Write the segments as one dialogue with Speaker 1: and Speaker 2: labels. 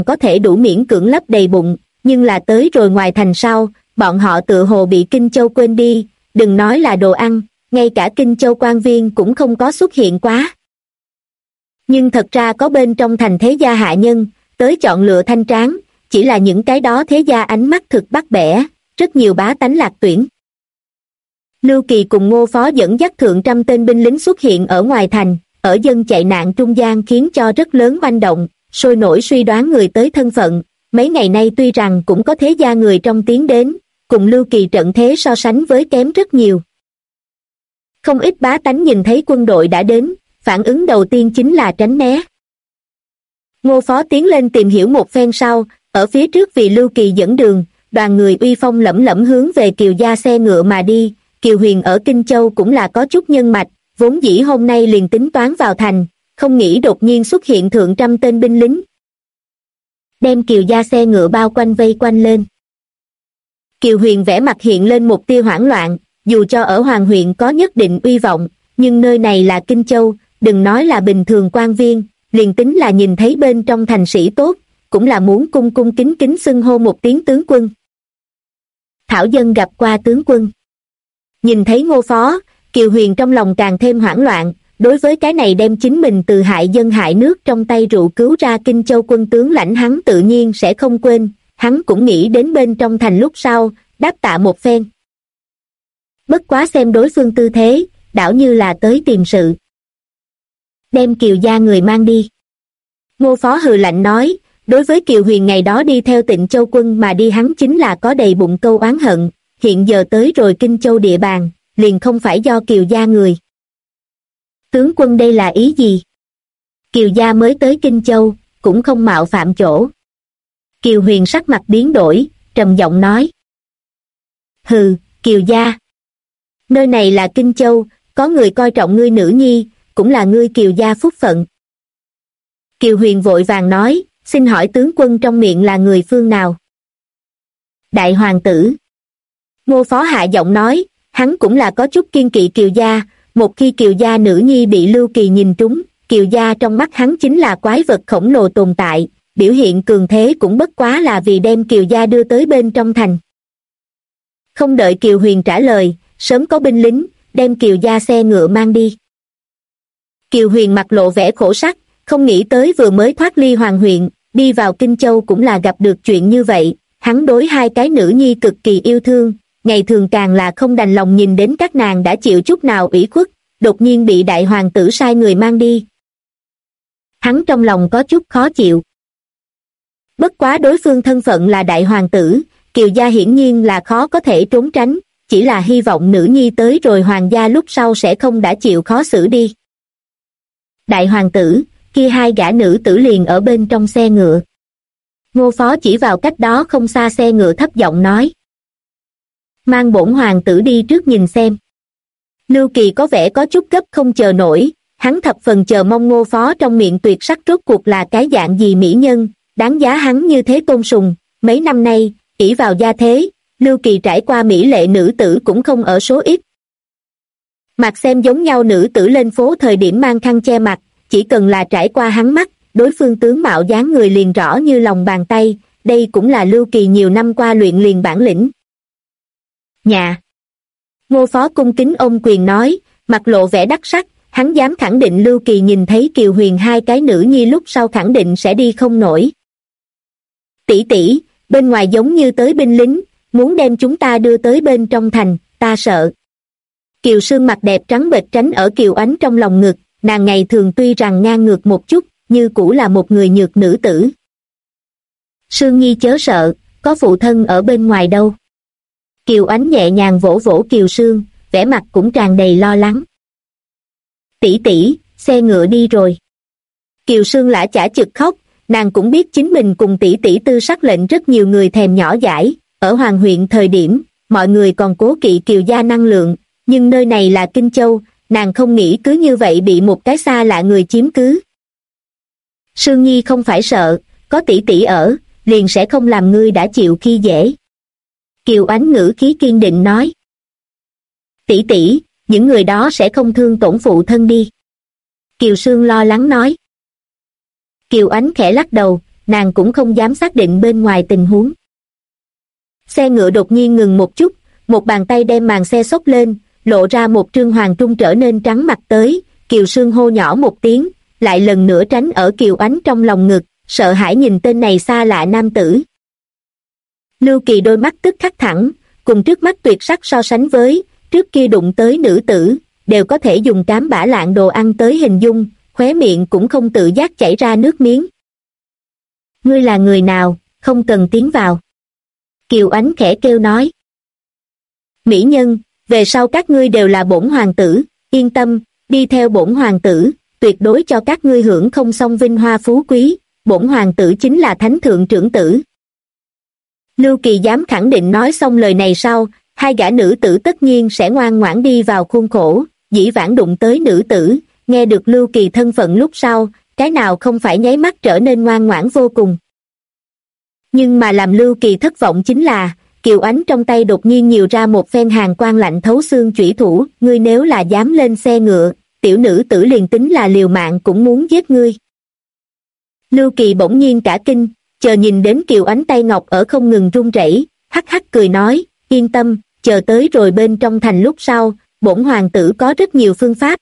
Speaker 1: có thể đủ miễn cưỡng lấp đầy bụng, nhưng là tới rồi ngoài thành sau, bọn họ tựa hồ bị Kinh Châu quên đi, đừng nói là đồ ăn, ngay cả Kinh Châu quan viên cũng không có xuất hiện quá. Nhưng thật ra có bên trong thành thế gia hạ nhân, tới chọn lựa thanh tráng, chỉ là những cái đó thế gia ánh mắt thực bắt bẻ, rất nhiều bá tánh lạc tuyển. Lưu Kỳ cùng Ngô Phó dẫn dắt thượng trăm tên binh lính xuất hiện ở ngoài thành, ở dân chạy nạn trung gian khiến cho rất lớn oanh động, sôi nổi suy đoán người tới thân phận. Mấy ngày nay tuy rằng cũng có thế gia người trong tiến đến, cùng Lưu Kỳ trận thế so sánh với kém rất nhiều. Không ít bá tánh nhìn thấy quân đội đã đến, phản ứng đầu tiên chính là tránh né. Ngô Phó tiến lên tìm hiểu một phen sau, ở phía trước vì Lưu Kỳ dẫn đường, đoàn người uy phong lẫm lẫm hướng về Kiều gia xe ngựa mà đi. Kiều Huyền ở Kinh Châu cũng là có chút nhân mạch, vốn dĩ hôm nay liền tính toán vào thành, không nghĩ đột nhiên xuất hiện thượng trăm tên binh lính, đem Kiều gia xe ngựa bao quanh vây quanh lên. Kiều Huyền vẻ mặt hiện lên một tia hoảng loạn, dù cho ở Hoàng huyện có nhất định uy vọng, nhưng nơi này là Kinh Châu, đừng nói là bình thường quan viên, liền tính là nhìn thấy bên trong thành sĩ tốt, cũng là muốn cung cung kính kính xưng hô một tiếng tướng quân. Thảo dân gặp qua tướng quân. Nhìn thấy Ngô Phó, Kiều Huyền trong lòng càng thêm hoảng loạn, đối với cái này đem chính mình từ hại dân hại nước trong tay rượu cứu ra Kinh Châu quân tướng lãnh hắn tự nhiên sẽ không quên, hắn cũng nghĩ đến bên trong thành lúc sau, đáp tạ một phen. Bất quá xem đối phương tư thế, đảo như là tới tìm sự. Đem Kiều gia người mang đi. Ngô Phó hừ lạnh nói, đối với Kiều Huyền ngày đó đi theo Tịnh Châu quân mà đi hắn chính là có đầy bụng câu oán hận, hiện giờ tới rồi Kinh Châu địa bàn, liền không phải do Kiều gia người. Tướng quân đây là ý gì? Kiều gia mới tới Kinh Châu, cũng không mạo phạm chỗ. Kiều Huyền sắc mặt biến đổi, trầm giọng nói. Hừ, Kiều gia. Nơi này là Kinh Châu, có người coi trọng ngươi nữ nhi, cũng là ngươi Kiều gia phúc phận. Kiều Huyền vội vàng nói, xin hỏi tướng quân trong miệng là người phương nào? Đại hoàng tử. Ngô Phó hạ giọng nói, hắn cũng là có chút kiên kỵ Kiều gia, một khi Kiều gia nữ nhi bị Lưu Kỳ nhìn trúng, Kiều gia trong mắt hắn chính là quái vật khổng lồ tồn tại, biểu hiện cường thế cũng bất quá là vì đem Kiều gia đưa tới bên trong thành. Không đợi Kiều Huyền trả lời, sớm có binh lính, đem Kiều gia xe ngựa mang đi. Kiều Huyền mặt lộ vẻ khổ sắc, không nghĩ tới vừa mới thoát ly Hoàng huyện, đi vào Kinh Châu cũng là gặp được chuyện như vậy, hắn đối hai cái nữ nhi cực kỳ yêu thương, ngày thường càng là không đành lòng nhìn đến các nàng đã chịu chút nào ủy khuất, đột nhiên bị đại hoàng tử sai người mang đi. Hắn trong lòng có chút khó chịu. Bất quá đối phương thân phận là đại hoàng tử, Kiều gia hiển nhiên là khó có thể trốn tránh, chỉ là hy vọng nữ nhi tới rồi hoàng gia lúc sau sẽ không đã chịu khó xử đi. Đại hoàng tử, kia hai gã nữ tử liền ở bên trong xe ngựa. Ngô Phó chỉ vào cách đó không xa xe ngựa thấp giọng nói. Mang bổn hoàng tử đi trước nhìn xem. Lưu Kỳ có vẻ có chút gấp không chờ nổi, hắn thập phần chờ mong Ngô Phó trong miệng tuyệt sắc rốt cuộc là cái dạng gì mỹ nhân, đáng giá hắn như thế tôn sùng. Mấy năm nay, ỷ vào gia thế, Lưu Kỳ trải qua mỹ lệ nữ tử cũng không ở số ít. Mặt xem giống nhau nữ tử lên phố thời điểm mang khăn che mặt, chỉ cần là trải qua hắn mắt, đối phương tướng mạo dáng người liền rõ như lòng bàn tay, đây cũng là Lưu Kỳ nhiều năm qua luyện liền bản lĩnh. Nhà. Ngô Phó cung kính ôm quyền nói, mặt lộ vẻ đắc sắc, hắn dám khẳng định Lưu Kỳ nhìn thấy Kiều Huyền hai cái nữ nhi lúc sau khẳng định sẽ đi không nổi. Tỷ tỷ, bên ngoài giống như tới binh lính, muốn đem chúng ta đưa tới bên trong thành, ta sợ. Kiều Sương mặt đẹp trắng bệch tránh ở Kiều Ánh trong lòng ngực, nàng ngày thường tuy rằng ngang ngược một chút, như cũ là một người nhược nữ tử. Sương Nhi chớ sợ, có phụ thân ở bên ngoài đâu. Kiều Ánh nhẹ nhàng vỗ vỗ Kiều Sương, vẻ mặt cũng tràn đầy lo lắng. Tỷ tỷ, xe ngựa đi rồi. Kiều Sương lã chả chực khóc, nàng cũng biết chính mình cùng tỷ tỷ tư sắc lệnh rất nhiều người thèm nhỏ dãi, ở Hoàng huyện thời điểm, mọi người còn cố kỵ Kiều gia năng lượng, nhưng nơi này là Kinh Châu, nàng không nghĩ cứ như vậy bị một cái xa lạ người chiếm cứ. Sương Nhi không phải sợ, có tỷ tỷ ở, liền sẽ không làm ngươi đã chịu khi dễ. Kiều Ánh ngữ khí kiên định nói. Tỷ tỷ, những người đó sẽ không thương tổn phụ thân đi. Kiều Sương lo lắng nói. Kiều Ánh khẽ lắc đầu, nàng cũng không dám xác định bên ngoài tình huống. Xe ngựa đột nhiên ngừng một chút, một bàn tay đem màn xe xốc lên, lộ ra một trương hoàng trung trở nên trắng mặt tới. Kiều Sương hô nhỏ một tiếng, lại lần nữa tránh ở Kiều Ánh trong lòng ngực, sợ hãi nhìn tên này xa lạ nam tử. Lưu Kỳ đôi mắt tức khắc thẳng, cùng trước mắt tuyệt sắc so sánh với, trước kia đụng tới nữ tử, đều có thể dùng cám bã lạng đồ ăn tới hình dung, khóe miệng cũng không tự giác chảy ra nước miếng. Ngươi là người nào, không cần tiến vào. Kiều Ánh khẽ kêu nói. Mỹ nhân, về sau các ngươi đều là bổn hoàng tử, yên tâm, đi theo bổn hoàng tử, tuyệt đối cho các ngươi hưởng không xong vinh hoa phú quý, bổn hoàng tử chính là thánh thượng trưởng tử. Lưu Kỳ dám khẳng định nói xong lời này sau, hai gã nữ tử tất nhiên sẽ ngoan ngoãn đi vào khuôn khổ, dĩ vãng đụng tới nữ tử, nghe được Lưu Kỳ thân phận lúc sau, cái nào không phải nháy mắt trở nên ngoan ngoãn vô cùng. Nhưng mà làm Lưu Kỳ thất vọng chính là, Kiều Ánh trong tay đột nhiên nhiều ra một phen hàn quang lạnh thấu xương chủy thủ, ngươi nếu là dám lên xe ngựa, tiểu nữ tử liền tính là liều mạng cũng muốn giết ngươi. Lưu Kỳ bỗng nhiên cả kinh, chờ nhìn đến Kiều Ánh tay ngọc ở không ngừng run rẩy, hắc hắc cười nói, yên tâm, chờ tới rồi bên trong thành lúc sau, bổn hoàng tử có rất nhiều phương pháp.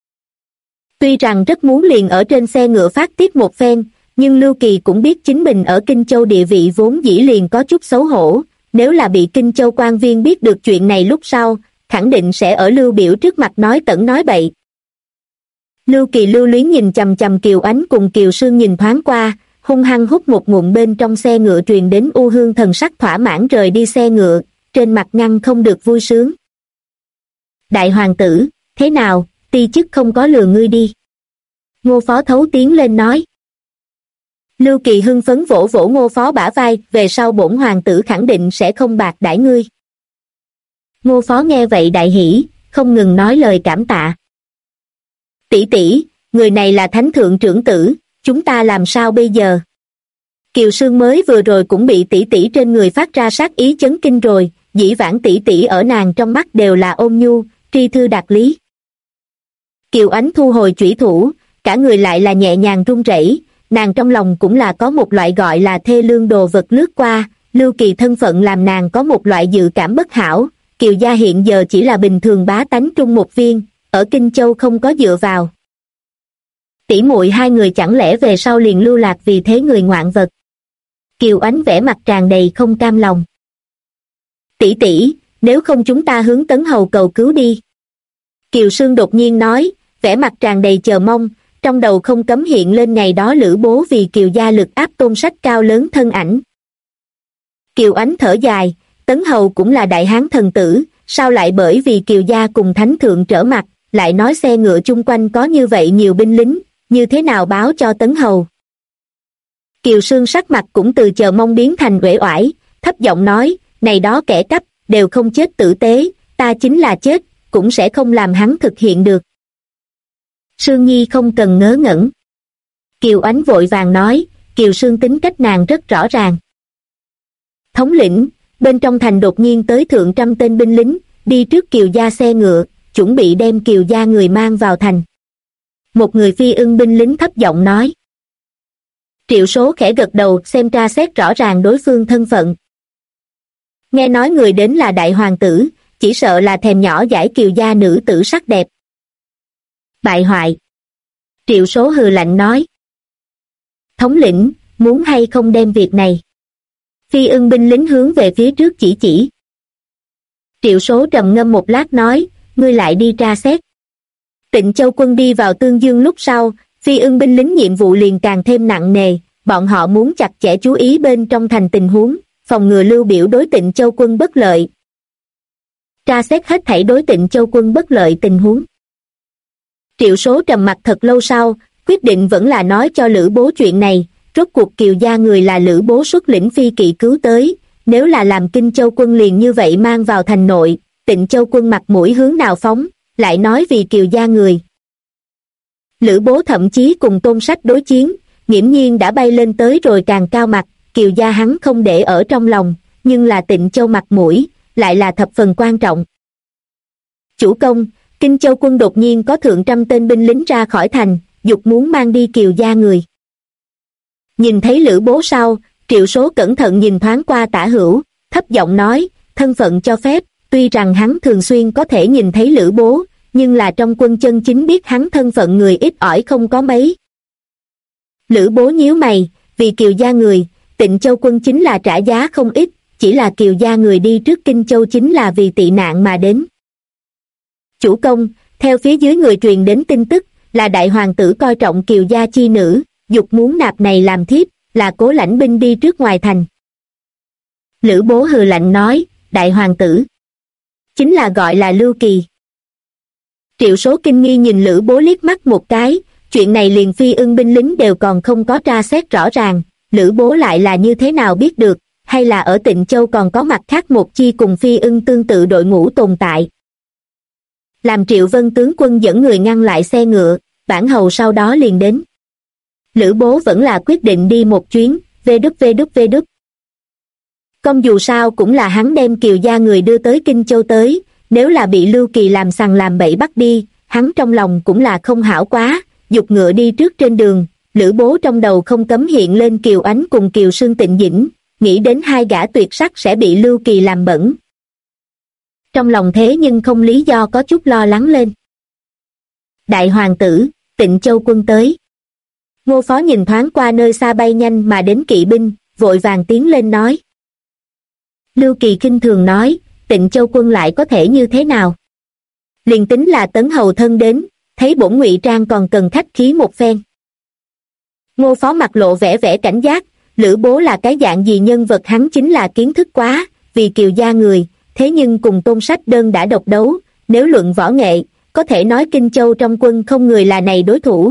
Speaker 1: Tuy rằng rất muốn liền ở trên xe ngựa phát tiết một phen, nhưng Lưu Kỳ cũng biết chính mình ở Kinh Châu địa vị vốn dĩ liền có chút xấu hổ, nếu là bị Kinh Châu quan viên biết được chuyện này lúc sau, khẳng định sẽ ở Lưu Biểu trước mặt nói tẩn nói bậy. Lưu Kỳ lưu luyến nhìn chằm chằm Kiều Ánh cùng Kiều Sương nhìn thoáng qua, hung hăng hút một ngụm bên trong xe ngựa truyền đến u hương thần sắc thỏa mãn rời đi xe ngựa, trên mặt ngăn không được vui sướng. Đại hoàng tử, thế nào, ti chức không có lừa ngươi đi. Ngô Phó Thấu tiến lên nói. Lưu Kỳ hưng phấn vỗ vỗ Ngô Phó bả vai, về sau bổn hoàng tử khẳng định sẽ không bạc đãi ngươi. Ngô Phó nghe vậy đại hỉ, không ngừng nói lời cảm tạ. Tỷ tỷ, người này là thánh thượng trưởng tử, chúng ta làm sao bây giờ? Kiều Sương mới vừa rồi cũng bị tỷ tỷ trên người phát ra sát ý chấn kinh rồi, dĩ vãng tỷ tỷ ở nàng trong mắt đều là ôn nhu, tri thư đạt lý. Kiều Ánh thu hồi chủy thủ, cả người lại là nhẹ nhàng run rẩy, nàng trong lòng cũng là có một loại gọi là thê lương đồ vật lướt qua, Lưu Kỳ thân phận làm nàng có một loại dự cảm bất hảo, Kiều gia hiện giờ chỉ là bình thường bá tánh trung một viên, ở Kinh Châu không có dựa vào. Tỷ muội hai người chẳng lẽ về sau liền lưu lạc vì thế người ngoạn vật. Kiều Ánh vẻ mặt tràn đầy không cam lòng. Tỷ tỷ, nếu không chúng ta hướng Tấn Hầu cầu cứu đi. Kiều Sương đột nhiên nói, vẻ mặt tràn đầy chờ mong, trong đầu không cấm hiện lên ngày đó Lữ Bố vì Kiều gia lực áp tôn sách cao lớn thân ảnh. Kiều Ánh thở dài, Tấn Hầu cũng là đại hán thần tử, sao lại bởi vì Kiều gia cùng thánh thượng trở mặt, lại nói xe ngựa chung quanh có như vậy nhiều binh lính, như thế nào báo cho Tấn Hầu. Kiều Sương sắc mặt cũng từ chờ mong biến thành uể oải, thấp giọng nói, này đó kẻ cắp, đều không chết tử tế, ta chính là chết, cũng sẽ không làm hắn thực hiện được. Sương Nhi không cần ngớ ngẩn. Kiều Ánh vội vàng nói, Kiều Sương tính cách nàng rất rõ ràng. Thống lĩnh, bên trong thành đột nhiên tới thượng trăm tên binh lính, đi trước Kiều gia xe ngựa, chuẩn bị đem Kiều gia người mang vào thành. Một người phi ưng binh lính thấp giọng nói. Triệu Số khẽ gật đầu xem tra xét rõ ràng đối phương thân phận. Nghe nói người đến là đại hoàng tử, chỉ sợ là thèm nhỏ dãi Kiều gia nữ tử sắc đẹp. Bại hoại. Triệu Số hừ lạnh nói. Thống lĩnh, muốn hay không đem việc này? Phi ưng binh lính hướng về phía trước chỉ. Triệu Số trầm ngâm một lát nói, ngươi lại đi tra xét. Tịnh Châu quân đi vào Tương Dương lúc sau, phi ưng binh lính nhiệm vụ liền càng thêm nặng nề, bọn họ muốn chặt chẽ chú ý bên trong thành tình huống, phòng ngừa Lưu Biểu đối Tịnh Châu quân bất lợi. Tra xét hết thảy đối Tịnh Châu quân bất lợi tình huống. Triệu Số trầm mặt thật lâu sau, quyết định vẫn là nói cho Lữ Bố chuyện này, rốt cuộc Kiều gia người là Lữ Bố xuất lĩnh phi kỵ cứu tới, nếu là làm Kinh Châu quân liền như vậy mang vào thành nội, Tịnh Châu quân mặt mũi hướng nào phóng, lại nói vì Kiều gia người. Lữ Bố thậm chí cùng Tôn Sách đối chiến, nghiễm nhiên đã bay lên tới rồi càng cao mặt, Kiều gia hắn không để ở trong lòng, nhưng là Tịnh Châu mặt mũi, lại là thập phần quan trọng. Chủ công, Kinh Châu quân đột nhiên có thượng trăm tên binh lính ra khỏi thành, dục muốn mang đi Kiều gia người. Nhìn thấy Lữ Bố sau, Triệu Số cẩn thận nhìn thoáng qua Tả Hữu, thấp giọng nói, thân phận cho phép, tuy rằng hắn thường xuyên có thể nhìn thấy Lữ Bố, nhưng là trong quân chân chính biết hắn thân phận người ít ỏi không có mấy. Lữ Bố nhíu mày, vì Kiều gia người, Tịnh Châu quân chính là trả giá không ít, chỉ là Kiều gia người đi trước Kinh Châu chính là vì tị nạn mà đến. Chủ công, theo phía dưới người truyền đến tin tức, là đại hoàng tử coi trọng Kiều gia chi nữ, dục muốn nạp này làm thiếp, là Cố lãnh binh đi trước ngoài thành. Lữ Bố hừ lạnh nói, đại hoàng tử chính là gọi là Lưu Kỳ. Triệu Số kinh nghi nhìn Lữ Bố liếc mắt một cái, chuyện này liền Phi Ưng binh lính đều còn không có tra xét rõ ràng, Lữ Bố lại là như thế nào biết được, hay là ở Tịnh Châu còn có mặt khác một chi cùng Phi Ưng tương tự đội ngũ tồn tại. Làm Triệu Vân tướng quân dẫn người ngăn lại xe ngựa, bản hầu sau đó liền đến. Lữ Bố vẫn là quyết định đi một chuyến, về Đức. Công dù sao cũng là hắn đem Kiều gia người đưa tới Kinh Châu tới, nếu là bị Lưu Kỳ làm sằng làm bậy bắt đi, hắn trong lòng cũng là không hảo quá, giục ngựa đi trước trên đường, Lữ Bố trong đầu không cấm hiện lên Kiều Ánh cùng Kiều Sương Tịnh Dĩnh, nghĩ đến hai gã tuyệt sắc sẽ bị Lưu Kỳ làm bẩn. Trong lòng thế nhưng không lý do có chút lo lắng lên. Đại hoàng tử, Tịnh Châu quân tới. Ngô Phó nhìn thoáng qua nơi xa bay nhanh mà đến kỵ binh, vội vàng tiến lên nói. Lưu Kỳ khinh thường nói, Tịnh Châu quân lại có thể như thế nào? Liền tính là Tấn hầu thân đến, thấy bổn ngụy trang còn cần khách khí một phen. Ngô Phó mặt lộ vẻ vẻ cảnh giác, Lữ Bố là cái dạng gì nhân vật hắn chính là kiến thức quá, vì Kiều gia người, thế nhưng cùng Tôn Sách đơn đã độc đấu, nếu luận võ nghệ, có thể nói Kinh Châu trong quân không người là này đối thủ.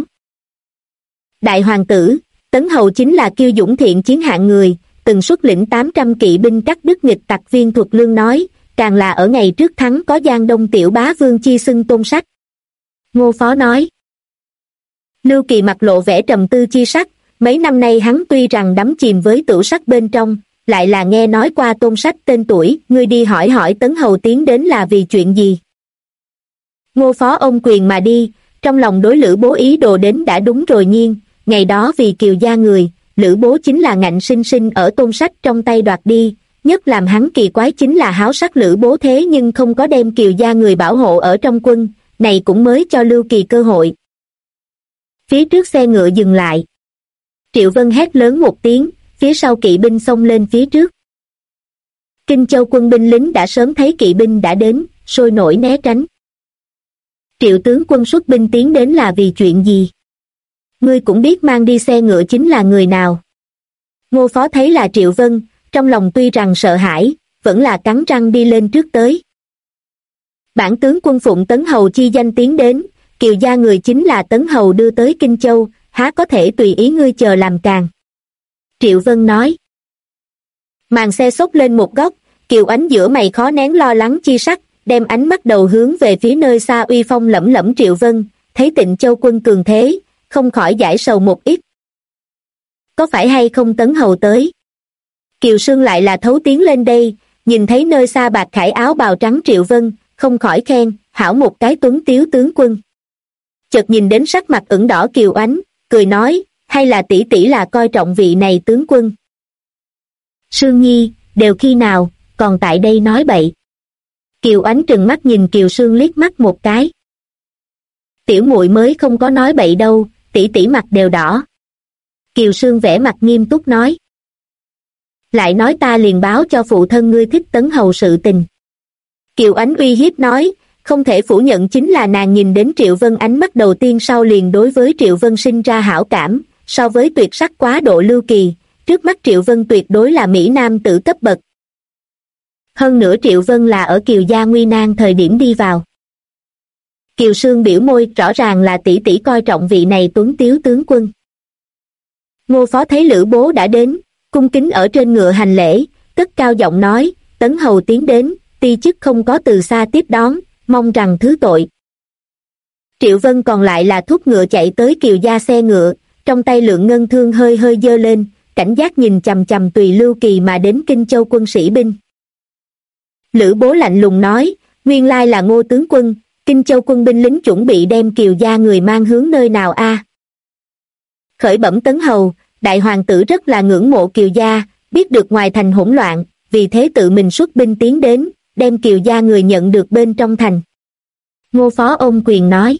Speaker 1: Đại hoàng tử, Tấn hầu chính là kiêu dũng thiện chiến hạng người, từng xuất lĩnh 800 kỵ binh cắt đứt nghịch tặc Viên Thuật Lương nói, càng là ở ngày trước thắng có Giang Đông tiểu bá vương chi xưng Tôn Sách. Ngô Phó nói. Lưu Kỳ mặt lộ vẻ trầm tư chi sắc, mấy năm nay hắn tuy rằng đắm chìm với tửu sắc bên trong, lại là nghe nói qua Tôn Sách tên tuổi, ngươi đi hỏi hỏi Tấn hầu tiến đến là vì chuyện gì. Ngô Phó ôm quyền mà đi, trong lòng đối Lữ Bố ý đồ đến đã đúng rồi nhiên, ngày đó vì Kiều gia người, Lữ Bố chính là ngạnh sinh sinh ở Tôn Sách trong tay đoạt đi, nhất làm hắn kỳ quái chính là háo sắc Lữ Bố thế nhưng không có đem Kiều gia người bảo hộ ở trong quân, này cũng mới cho Lưu Kỳ cơ hội. Phía trước xe ngựa dừng lại. Triệu Vân hét lớn một tiếng, phía sau kỵ binh xông lên phía trước. Kinh Châu quân binh lính đã sớm thấy kỵ binh đã đến, sôi nổi né tránh. Triệu tướng quân xuất binh tiến đến là vì chuyện gì? Ngươi cũng biết mang đi xe ngựa chính là người nào. Ngô Phó thấy là Triệu Vân, trong lòng tuy rằng sợ hãi, vẫn là cắn răng đi lên trước tới. Bản tướng quân phụng Tấn hầu chi danh tiến đến, Kiều gia người chính là Tấn hầu đưa tới Kinh Châu, há có thể tùy ý ngươi chờ làm càng. Triệu Vân nói. Màn xe xốc lên một góc, Kiều Ánh giữa mày khó nén lo lắng chi sắc, đem ánh mắt đầu hướng về phía nơi xa uy phong lẫm lẫm Triệu Vân, thấy Tịnh Châu quân cường thế, không khỏi giải sầu một ít. Có phải hay không Tấn hầu tới? Kiều Sương lại là thấu tiến lên đây, nhìn thấy nơi xa bạc khải áo bào trắng Triệu Vân, không khỏi khen, hảo một cái tuấn tiếu tướng quân. Chợt nhìn đến sắc mặt ửng đỏ Kiều Ánh, cười nói, hay là tỷ tỷ là coi trọng vị này tướng quân. Sương Nhi, đều khi nào, còn tại đây nói bậy. Kiều Ánh trừng mắt nhìn Kiều Sương liếc mắt một cái. Tiểu muội mới không có nói bậy đâu, tỷ tỷ mặt đều đỏ. Kiều Sương vẻ mặt nghiêm túc nói. Lại nói ta liền báo cho phụ thân ngươi thích Tấn hầu sự tình. Kiều Ánh uy hiếp nói, không thể phủ nhận chính là nàng nhìn đến Triệu Vân ánh mắt đầu tiên sau liền đối với Triệu Vân sinh ra hảo cảm, so với tuyệt sắc quá độ Lưu Kỳ, trước mắt Triệu Vân tuyệt đối là Mỹ Nam tử cấp bậc. Hơn nữa Triệu Vân là ở Kiều gia nguy nan thời điểm đi vào. Kiều Sương biểu môi, rõ ràng là tỷ tỷ coi trọng vị này tuấn tiếu tướng quân. Ngô Phó thấy Lữ Bố đã đến, cung kính ở trên ngựa hành lễ, cất cao giọng nói, Tấn hầu tiến đến, ti chức không có từ xa tiếp đón, mong rằng thứ tội. Triệu Vân còn lại là thúc ngựa chạy tới Kiều gia xe ngựa, trong tay Lượng Ngân thương hơi hơi giơ lên, cảnh giác nhìn chằm chằm tùy Lưu Kỳ mà đến Kinh Châu quân sĩ binh. Lữ Bố lạnh lùng nói, nguyên lai là Ngô tướng quân, Kinh Châu quân binh lính chuẩn bị đem Kiều gia người mang hướng nơi nào a? Khởi bẩm Tấn hầu, đại hoàng tử rất là ngưỡng mộ Kiều gia, biết được ngoài thành hỗn loạn, vì thế tự mình xuất binh tiến đến, đem Kiều gia người nhận được bên trong thành. Ngô Phó ôm quyền nói.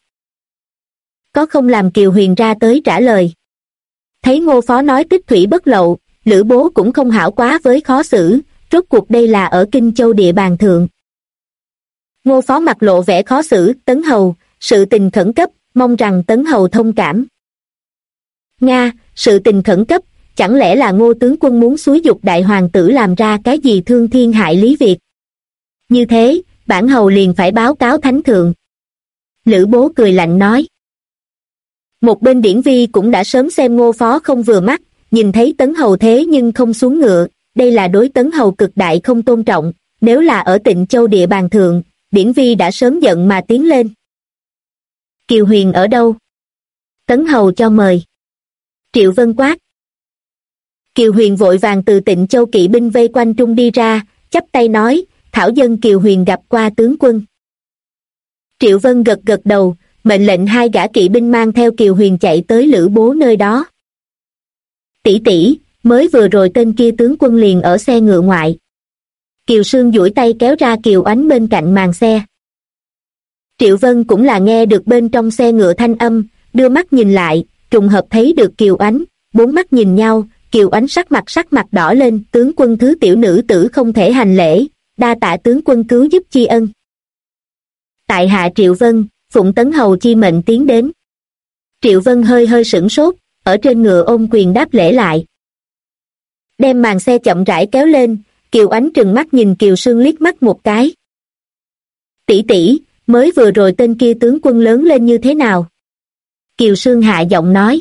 Speaker 1: Có không làm Kiều Huyền ra tới trả lời. Thấy Ngô Phó nói tích thủy bất lậu, Lữ Bố cũng không hảo quá với khó xử, rốt cuộc đây là ở Kinh Châu địa bàn thượng. Ngô Phó mặt lộ vẻ khó xử, Tấn Hầu, sự tình khẩn cấp, mong rằng Tấn Hầu thông cảm. Nga, sự tình khẩn cấp, chẳng lẽ là Ngô tướng quân muốn xúi giục đại hoàng tử làm ra cái gì thương thiên hại lý việc? Như thế, bản hầu liền phải báo cáo thánh thượng. Lữ Bố cười lạnh nói. Một bên Điển Vi cũng đã sớm xem Ngô Phó không vừa mắt, nhìn thấy Tấn Hầu thế nhưng không xuống ngựa, đây là đối Tấn Hầu cực đại không tôn trọng, nếu là ở Tịnh Châu địa bàn thượng, Điển Vi đã sớm giận mà tiến lên. Kiều Huyền ở đâu? Tấn Hầu cho mời. Triệu Vân quát. Kiều Huyền vội vàng từ Tịnh Châu kỵ binh vây quanh trung đi ra, chắp tay nói, thảo dân Kiều Huyền gặp qua tướng quân. Triệu Vân gật gật đầu, mệnh lệnh hai gã kỵ binh mang theo Kiều Huyền chạy tới Lữ Bố nơi đó. Tỷ tỷ, mới vừa rồi tên kia tướng quân liền ở xe ngựa ngoại. Kiều Sương duỗi tay kéo ra Kiều Ánh bên cạnh màn xe. Triệu Vân cũng là nghe được bên trong xe ngựa thanh âm, đưa mắt nhìn lại, trùng hợp thấy được Kiều Ánh, bốn mắt nhìn nhau, Kiều Ánh sắc mặt đỏ lên, tướng quân thứ tiểu nữ tử không thể hành lễ, đa tạ tướng quân cứu giúp tri ân. Tại hạ Triệu Vân, phụng Tấn Hầu chi mệnh tiến đến. Triệu Vân hơi hơi sửng sốt, ở trên ngựa ôm quyền đáp lễ lại. Đem màn xe chậm rãi kéo lên, Kiều Ánh trừng mắt nhìn Kiều Sương liếc mắt một cái. Tỷ tỷ, mới vừa rồi tên kia tướng quân lớn lên như thế nào? Kiều Sương hạ giọng nói.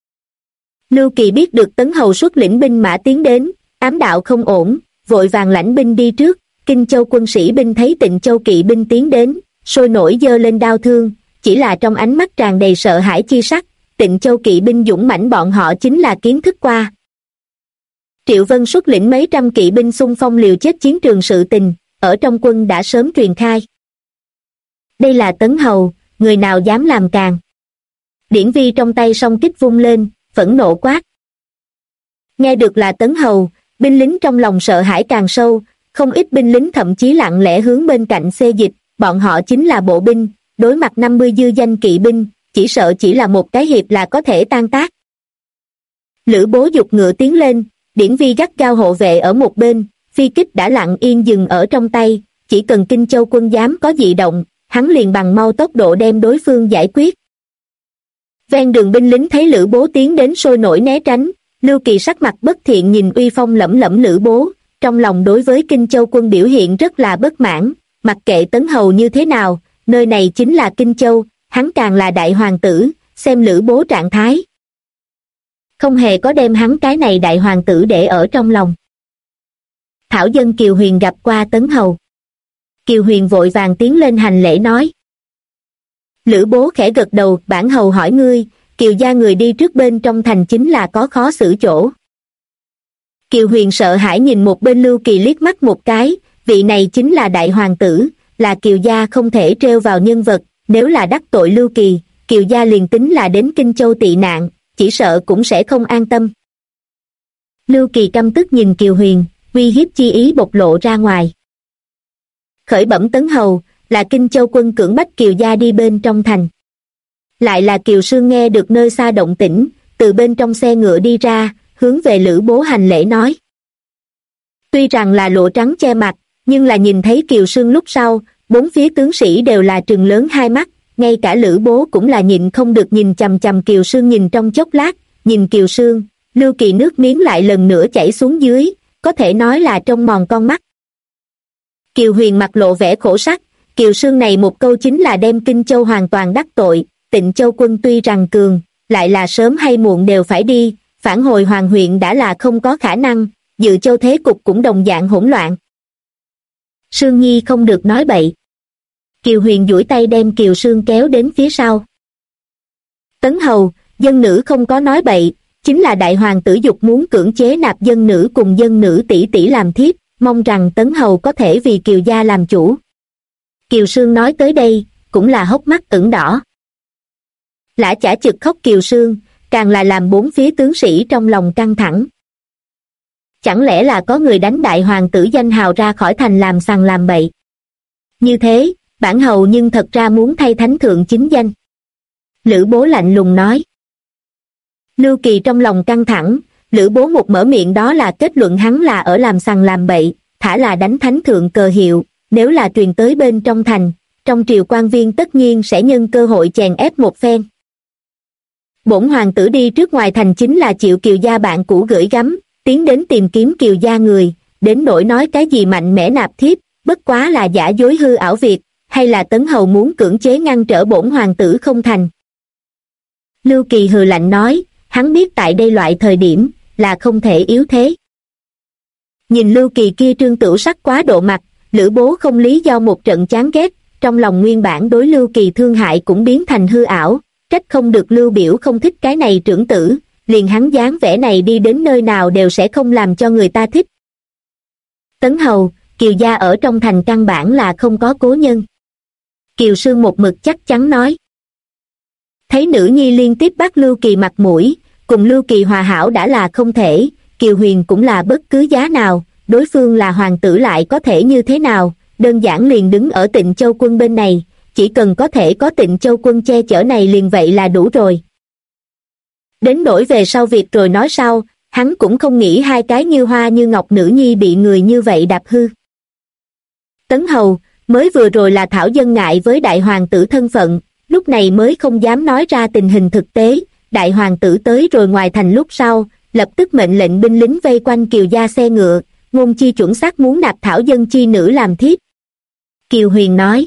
Speaker 1: Lưu Kỳ biết được Tấn Hầu xuất lĩnh binh mã tiến đến, ám đạo không ổn, vội vàng lãnh binh đi trước, Kinh Châu quân sĩ binh thấy Tịnh Châu kỵ binh tiến đến, sôi nổi giơ lên đao thương, chỉ là trong ánh mắt tràn đầy sợ hãi chi sắc, Tịnh Châu kỵ binh dũng mãnh bọn họ chính là kiến thức qua. Triệu Vân xuất lĩnh mấy trăm kỵ binh xung phong liều chết chiến trường sự tình, ở trong quân đã sớm truyền khai. Đây là Tấn Hầu, người nào dám làm càn? Điển Vi trong tay song kích vung lên, phẫn nộ quát. Nghe được là Tấn Hầu, binh lính trong lòng sợ hãi càng sâu, không ít binh lính thậm chí lặng lẽ hướng bên cạnh xê dịch, bọn họ chính là bộ binh, đối mặt 50 dư danh kỵ binh, chỉ sợ chỉ là một cái hiệp là có thể tan tác. Lữ Bố giục ngựa tiến lên, Điển Vi gắt gao hộ vệ ở một bên, phi kích đã lặng yên dừng ở trong tay, chỉ cần Kinh Châu quân dám có dị động, hắn liền bằng mau tốc độ đem đối phương giải quyết. Ven đường binh lính thấy Lữ Bố tiến đến sôi nổi né tránh, Lưu Kỳ sắc mặt bất thiện nhìn uy phong lẫm lẫm Lữ Bố, trong lòng đối với Kinh Châu quân biểu hiện rất là bất mãn, mặc kệ Tấn Hầu như thế nào, nơi này chính là Kinh Châu, hắn càng là đại hoàng tử, xem Lữ Bố trạng thái. Không hề có đem hắn cái này đại hoàng tử để ở trong lòng. Thảo dân Kiều Huyền gặp qua Tấn Hầu. Kiều Huyền vội vàng tiến lên hành lễ nói. Lữ Bố khẽ gật đầu, bản hầu hỏi ngươi, Kiều gia người đi trước bên trong thành chính là có khó xử chỗ. Kiều Huyền sợ hãi nhìn một bên Lưu Kỳ liếc mắt một cái, vị này chính là đại hoàng tử, là Kiều gia không thể trêu vào nhân vật, nếu là đắc tội Lưu Kỳ, Kiều gia liền tính là đến Kinh Châu tị nạn, chỉ sợ cũng sẽ không an tâm. Lưu Kỳ căm tức nhìn Kiều Huyền, uy hiếp chi ý bộc lộ ra ngoài. Khởi bẩm Tấn Hầu, là Kinh Châu quân cưỡng bách Kiều gia đi bên trong thành. Lại là Kiều Sương nghe được nơi xa động tĩnh, từ bên trong xe ngựa đi ra, hướng về Lữ Bố hành lễ nói. Tuy rằng là lụa trắng che mặt, nhưng là nhìn thấy Kiều Sương lúc sau, bốn phía tướng sĩ đều là trừng lớn hai mắt, ngay cả Lữ Bố cũng là nhịn không được nhìn chằm chằm Kiều Sương nhìn trong chốc lát, nhìn Kiều Sương, Lưu Kỳ nước miếng lại lần nữa chảy xuống dưới, có thể nói là trông mòn con mắt. Kiều Huyền mặt lộ vẻ khổ sắc, Kiều Sương này một câu chính là đem Kinh Châu hoàn toàn đắc tội, Tịnh Châu quân tuy rằng cường, lại là sớm hay muộn đều phải đi, phản hồi Hoàng huyện đã là không có khả năng, Dự Châu thế cục cũng đồng dạng hỗn loạn. Sương Nhi không được nói bậy. Kiều Huyền duỗi tay đem Kiều Sương kéo đến phía sau. Tấn Hầu, dân nữ không có nói bậy, chính là đại hoàng tử dục muốn cưỡng chế nạp dân nữ cùng dân nữ tỷ tỷ làm thiếp, mong rằng Tấn Hầu có thể vì Kiều gia làm chủ. Kiều Sương nói tới đây, cũng là hốc mắt ửng đỏ. Lã chả chực khóc Kiều Sương, càng là làm bốn phía tướng sĩ trong lòng căng thẳng. Chẳng lẽ là có người đánh đại hoàng tử danh hào ra khỏi thành làm sằng làm bậy? Như thế, bản hầu nhưng thật ra muốn thay thánh thượng chính danh. Lữ Bố lạnh lùng nói. Lưu Kỳ trong lòng căng thẳng, Lữ Bố một mở miệng đó là kết luận hắn là ở làm sằng làm bậy, thả là đánh thánh thượng cờ hiệu, nếu là truyền tới bên trong thành, trong triều quan viên tất nhiên sẽ nhân cơ hội chèn ép một phen. Bổn hoàng tử đi trước ngoài thành chính là chịu Kiều gia bạn cũ gửi gắm, tiến đến tìm kiếm Kiều gia người, đến nỗi nói cái gì mạnh mẽ nạp thiếp, bất quá là giả dối hư ảo việc, hay là Tấn hầu muốn cưỡng chế ngăn trở bổn hoàng tử không thành. Lưu Kỳ hừ lạnh nói, hắn biết tại đây loại thời điểm, là không thể yếu thế. Nhìn Lưu Kỳ kia trương tửu sắc quá độ mặt, Lữ Bố không lý do một trận chán ghét, trong lòng nguyên bản đối Lưu Kỳ thương hại cũng biến thành hư ảo, trách không được Lưu Biểu không thích cái này trưởng tử, liền hắn dáng vẻ này đi đến nơi nào đều sẽ không làm cho người ta thích. Tấn hầu, Kiều gia ở trong thành căn bản là không có cố nhân. Kiều Sương một mực chắc chắn nói. Thấy nữ nhi liên tiếp bắt Lưu Kỳ mặt mũi, cùng Lưu Kỳ hòa hảo đã là không thể, Kiều Huyền cũng là bất cứ giá nào, đối phương là hoàng tử lại có thể như thế nào, đơn giản liền đứng ở Tịnh Châu Quân bên này, chỉ cần có thể có Tịnh Châu Quân che chở này liền vậy là đủ rồi. Đến nỗi về sau việc rồi nói sau, hắn cũng không nghĩ hai cái như hoa như ngọc nữ nhi bị người như vậy đạp hư. Tấn hầu, mới vừa rồi là Thảo Dân ngại với đại hoàng tử thân phận, lúc này mới không dám nói ra tình hình thực tế, đại hoàng tử tới rồi ngoài thành lúc sau, lập tức mệnh lệnh binh lính vây quanh Kiều gia xe ngựa, ngôn chi chuẩn xác muốn nạp Thảo Dân chi nữ làm thiếp. Kiều Huyền nói.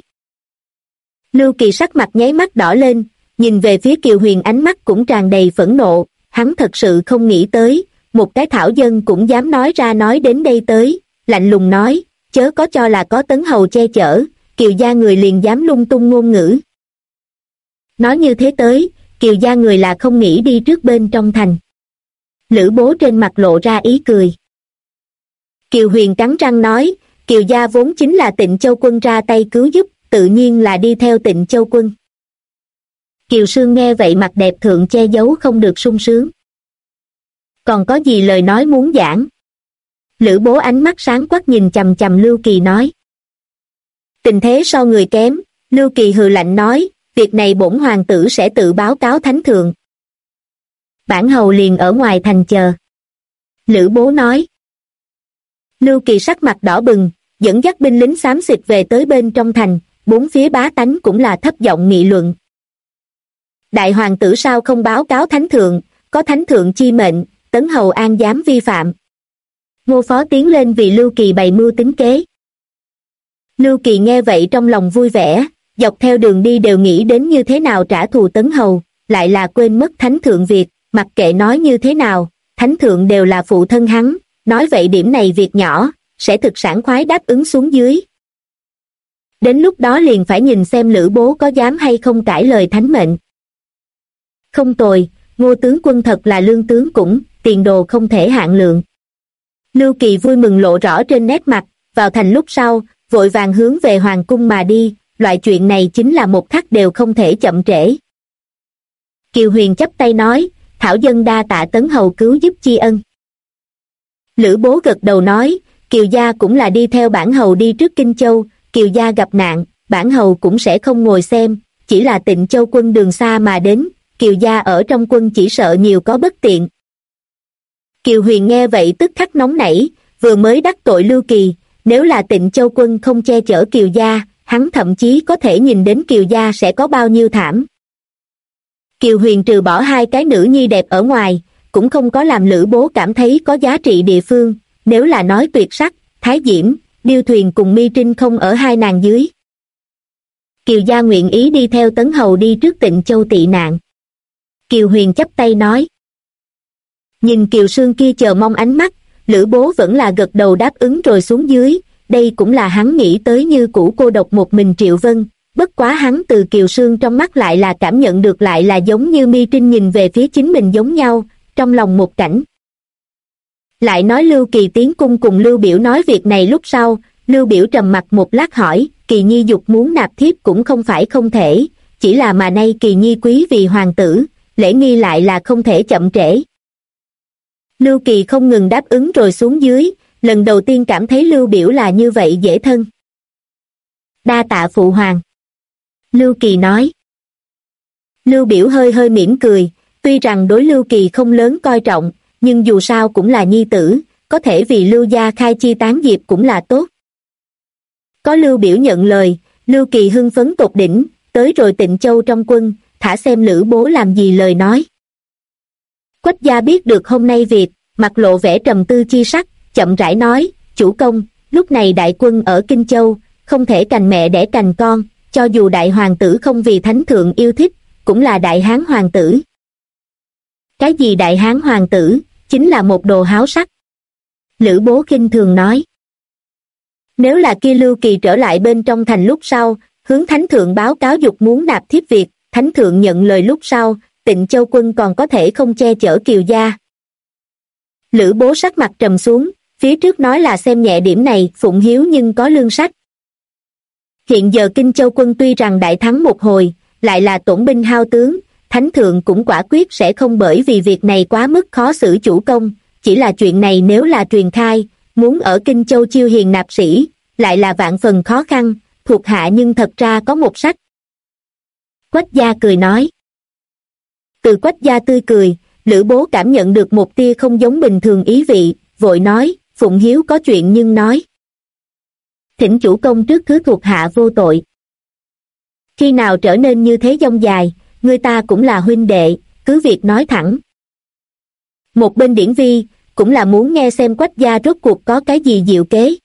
Speaker 1: Lưu Kỳ sắc mặt nháy mắt đỏ lên, nhìn về phía Kiều Huyền ánh mắt cũng tràn đầy phẫn nộ, hắn thật sự không nghĩ tới, một cái Thảo Dân cũng dám nói ra nói đến đây tới, lạnh lùng nói, chớ có cho là có Tấn hầu che chở, Kiều gia người liền dám lung tung ngôn ngữ. Nói như thế tới, Kiều gia người là không nghĩ đi trước bên trong thành. Lữ Bố trên mặt lộ ra ý cười. Kiều Huyền cắn răng nói, Kiều gia vốn chính là Tịnh Châu Quân ra tay cứu giúp, tự nhiên là đi theo Tịnh Châu Quân. Kiều Sương nghe vậy mặt đẹp thượng che giấu không được sung sướng. Còn có gì lời nói muốn giảng? Lữ Bố ánh mắt sáng quắc nhìn chằm chằm Lưu Kỳ nói. Tình thế so người kém, Lưu Kỳ hừ lạnh nói, việc này bổn hoàng tử sẽ tự báo cáo thánh thượng. Bản hầu liền ở ngoài thành chờ. Lữ Bố nói. Lưu Kỳ sắc mặt đỏ bừng, dẫn dắt binh lính xám xịt về tới bên trong thành, bốn phía bá tánh cũng là thấp giọng nghị luận. Đại hoàng tử sao không báo cáo thánh thượng, có thánh thượng chi mệnh, Tấn hầu an dám vi phạm. Ngô Phó tiến lên vì Lưu Kỳ bày mưu tính kế. Lưu Kỳ nghe vậy trong lòng vui vẻ, dọc theo đường đi đều nghĩ đến như thế nào trả thù Tấn hầu, lại là quên mất thánh thượng việc, mặc kệ nói như thế nào, thánh thượng đều là phụ thân hắn, nói vậy điểm này việc nhỏ, sẽ thực sảng khoái đáp ứng xuống dưới. Đến lúc đó liền phải nhìn xem Lữ Bố có dám hay không cãi lời thánh mệnh. Không tồi, Ngô tướng quân thật là lương tướng cũng, tiền đồ không thể hạn lượng. Lưu Kỳ vui mừng lộ rõ trên nét mặt, vào thành lúc sau, vội vàng hướng về hoàng cung mà đi, loại chuyện này chính là một khắc đều không thể chậm trễ. Kiều Huyền chắp tay nói, Thảo Dân đa tạ Tấn hầu cứu giúp tri ân. Lữ Bố gật đầu nói, Kiều gia cũng là đi theo bản hầu đi trước Kinh Châu, Kiều gia gặp nạn, bản hầu cũng sẽ không ngồi xem, chỉ là Tịnh Châu Quân đường xa mà đến, Kiều gia ở trong quân chỉ sợ nhiều có bất tiện. Kiều Huyền nghe vậy tức khắc nóng nảy, vừa mới đắc tội Lưu Kỳ, nếu là Tịnh Châu Quân không che chở Kiều gia, hắn thậm chí có thể nhìn đến Kiều gia sẽ có bao nhiêu thảm. Kiều Huyền trừ bỏ hai cái nữ nhi đẹp ở ngoài, cũng không có làm Lữ Bố cảm thấy có giá trị địa phương, nếu là nói tuyệt sắc, Thái Diễm, Điêu Thuyền cùng Mi Trinh không ở hai nàng dưới. Kiều gia nguyện ý đi theo Tấn hầu đi trước Tịnh Châu tị nạn. Kiều Huyền chắp tay nói. Nhìn Kiều Sương kia chờ mong ánh mắt, Lữ Bố vẫn là gật đầu đáp ứng rồi xuống dưới, đây cũng là hắn nghĩ tới như cũ cô độc một mình Triệu Vân, bất quá hắn từ Kiều Sương trong mắt lại là cảm nhận được lại là giống như Mi Trinh nhìn về phía chính mình giống nhau, trong lòng một cảnh. Lại nói Lưu Kỳ tiến cung cùng Lưu Biểu nói việc này lúc sau, Lưu Biểu trầm mặt một lát hỏi, Kỳ Nhi dục muốn nạp thiếp cũng không phải không thể, chỉ là mà nay Kỳ Nhi quý vì hoàng tử, lễ nghi lại là không thể chậm trễ. Lưu Kỳ không ngừng đáp ứng rồi xuống dưới, lần đầu tiên cảm thấy Lưu Biểu là như vậy dễ thân. Đa tạ phụ hoàng. Lưu Kỳ nói. Lưu Biểu hơi hơi mỉm cười, tuy rằng đối Lưu Kỳ không lớn coi trọng, nhưng dù sao cũng là nhi tử, có thể vì Lưu gia khai chi tán diệp cũng là tốt. Có Lưu Biểu nhận lời, Lưu Kỳ hưng phấn tột đỉnh, tới rồi Tịnh Châu trong quân, thả xem Lữ Bố làm gì lời nói. Quách gia biết được hôm nay việc, mặt lộ vẻ trầm tư chi sắc, chậm rãi nói, chủ công, lúc này đại quân ở Kinh Châu, không thể cành mẹ đẻ cành con, cho dù đại hoàng tử không vì thánh thượng yêu thích, cũng là đại hán hoàng tử. Cái gì đại hán hoàng tử, chính là một đồ háo sắc. Lữ Bố khinh thường nói. Nếu là kia Lưu Kỳ trở lại bên trong thành lúc sau, hướng thánh thượng báo cáo dục muốn nạp thiếp việc, thánh thượng nhận lời lúc sau, Tịnh Châu quân còn có thể không che chở Kiều gia. Lữ Bố sắc mặt trầm xuống, phía trước nói là xem nhẹ điểm này, phụng hiếu nhưng có lương sách. Hiện giờ Kinh Châu quân tuy rằng đại thắng một hồi, lại là tổn binh hao tướng, thánh thượng cũng quả quyết sẽ không bởi vì việc này quá mức khó xử chủ công, chỉ là chuyện này nếu là truyền khai, muốn ở Kinh Châu chiêu hiền nạp sĩ, lại là vạn phần khó khăn, thuộc hạ nhưng thật ra có một sách. Quách gia cười nói. Từ Quách gia tươi cười, Lữ Bố cảm nhận được một tia không giống bình thường ý vị, vội nói, phụng hiếu có chuyện nhưng nói. Thỉnh chủ công trước thứ thuộc hạ vô tội. Khi nào trở nên như thế dông dài, người ta cũng là huynh đệ, cứ việc nói thẳng. Một bên Điển Vi, cũng là muốn nghe xem Quách gia rốt cuộc có cái gì diệu kế.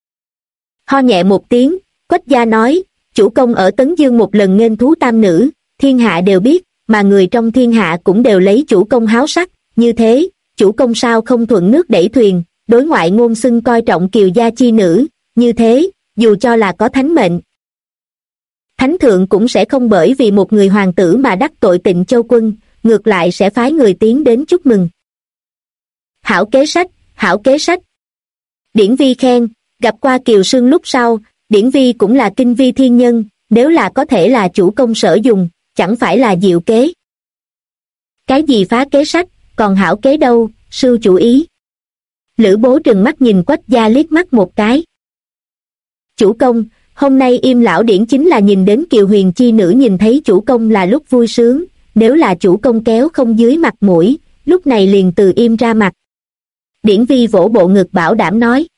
Speaker 1: Ho nhẹ một tiếng, Quách gia nói, chủ công ở Tấn Dương một lần nghênh thú tam nữ, thiên hạ đều biết, mà người trong thiên hạ cũng đều lấy chủ công háo sắc, như thế, chủ công sao không thuận nước đẩy thuyền, đối ngoại ngôn xưng coi trọng Kiều gia chi nữ, như thế, dù cho là có thánh mệnh. Thánh thượng cũng sẽ không bởi vì một người hoàng tử mà đắc tội Tịnh Châu quân, ngược lại sẽ phái người tiến đến chúc mừng. Hảo kế sách, hảo kế sách. Điển Vi khen, gặp qua Kiều Sương lúc sau, Điển Vi cũng là kinh vi thiên nhân, nếu là có thể là chủ công sở dùng, chẳng phải là diệu kế. Cái gì phá kế sách, còn hảo kế đâu, sư chủ ý. Lữ Bố trừng mắt nhìn Quách gia liếc mắt một cái. Chủ công, hôm nay Im lão điển chính là nhìn đến Kiều Huyền chi nữ nhìn thấy chủ công là lúc vui sướng, nếu là chủ công kéo không dưới mặt mũi, lúc này liền từ Im ra mặt. Điển Vi vỗ bộ ngực bảo đảm nói.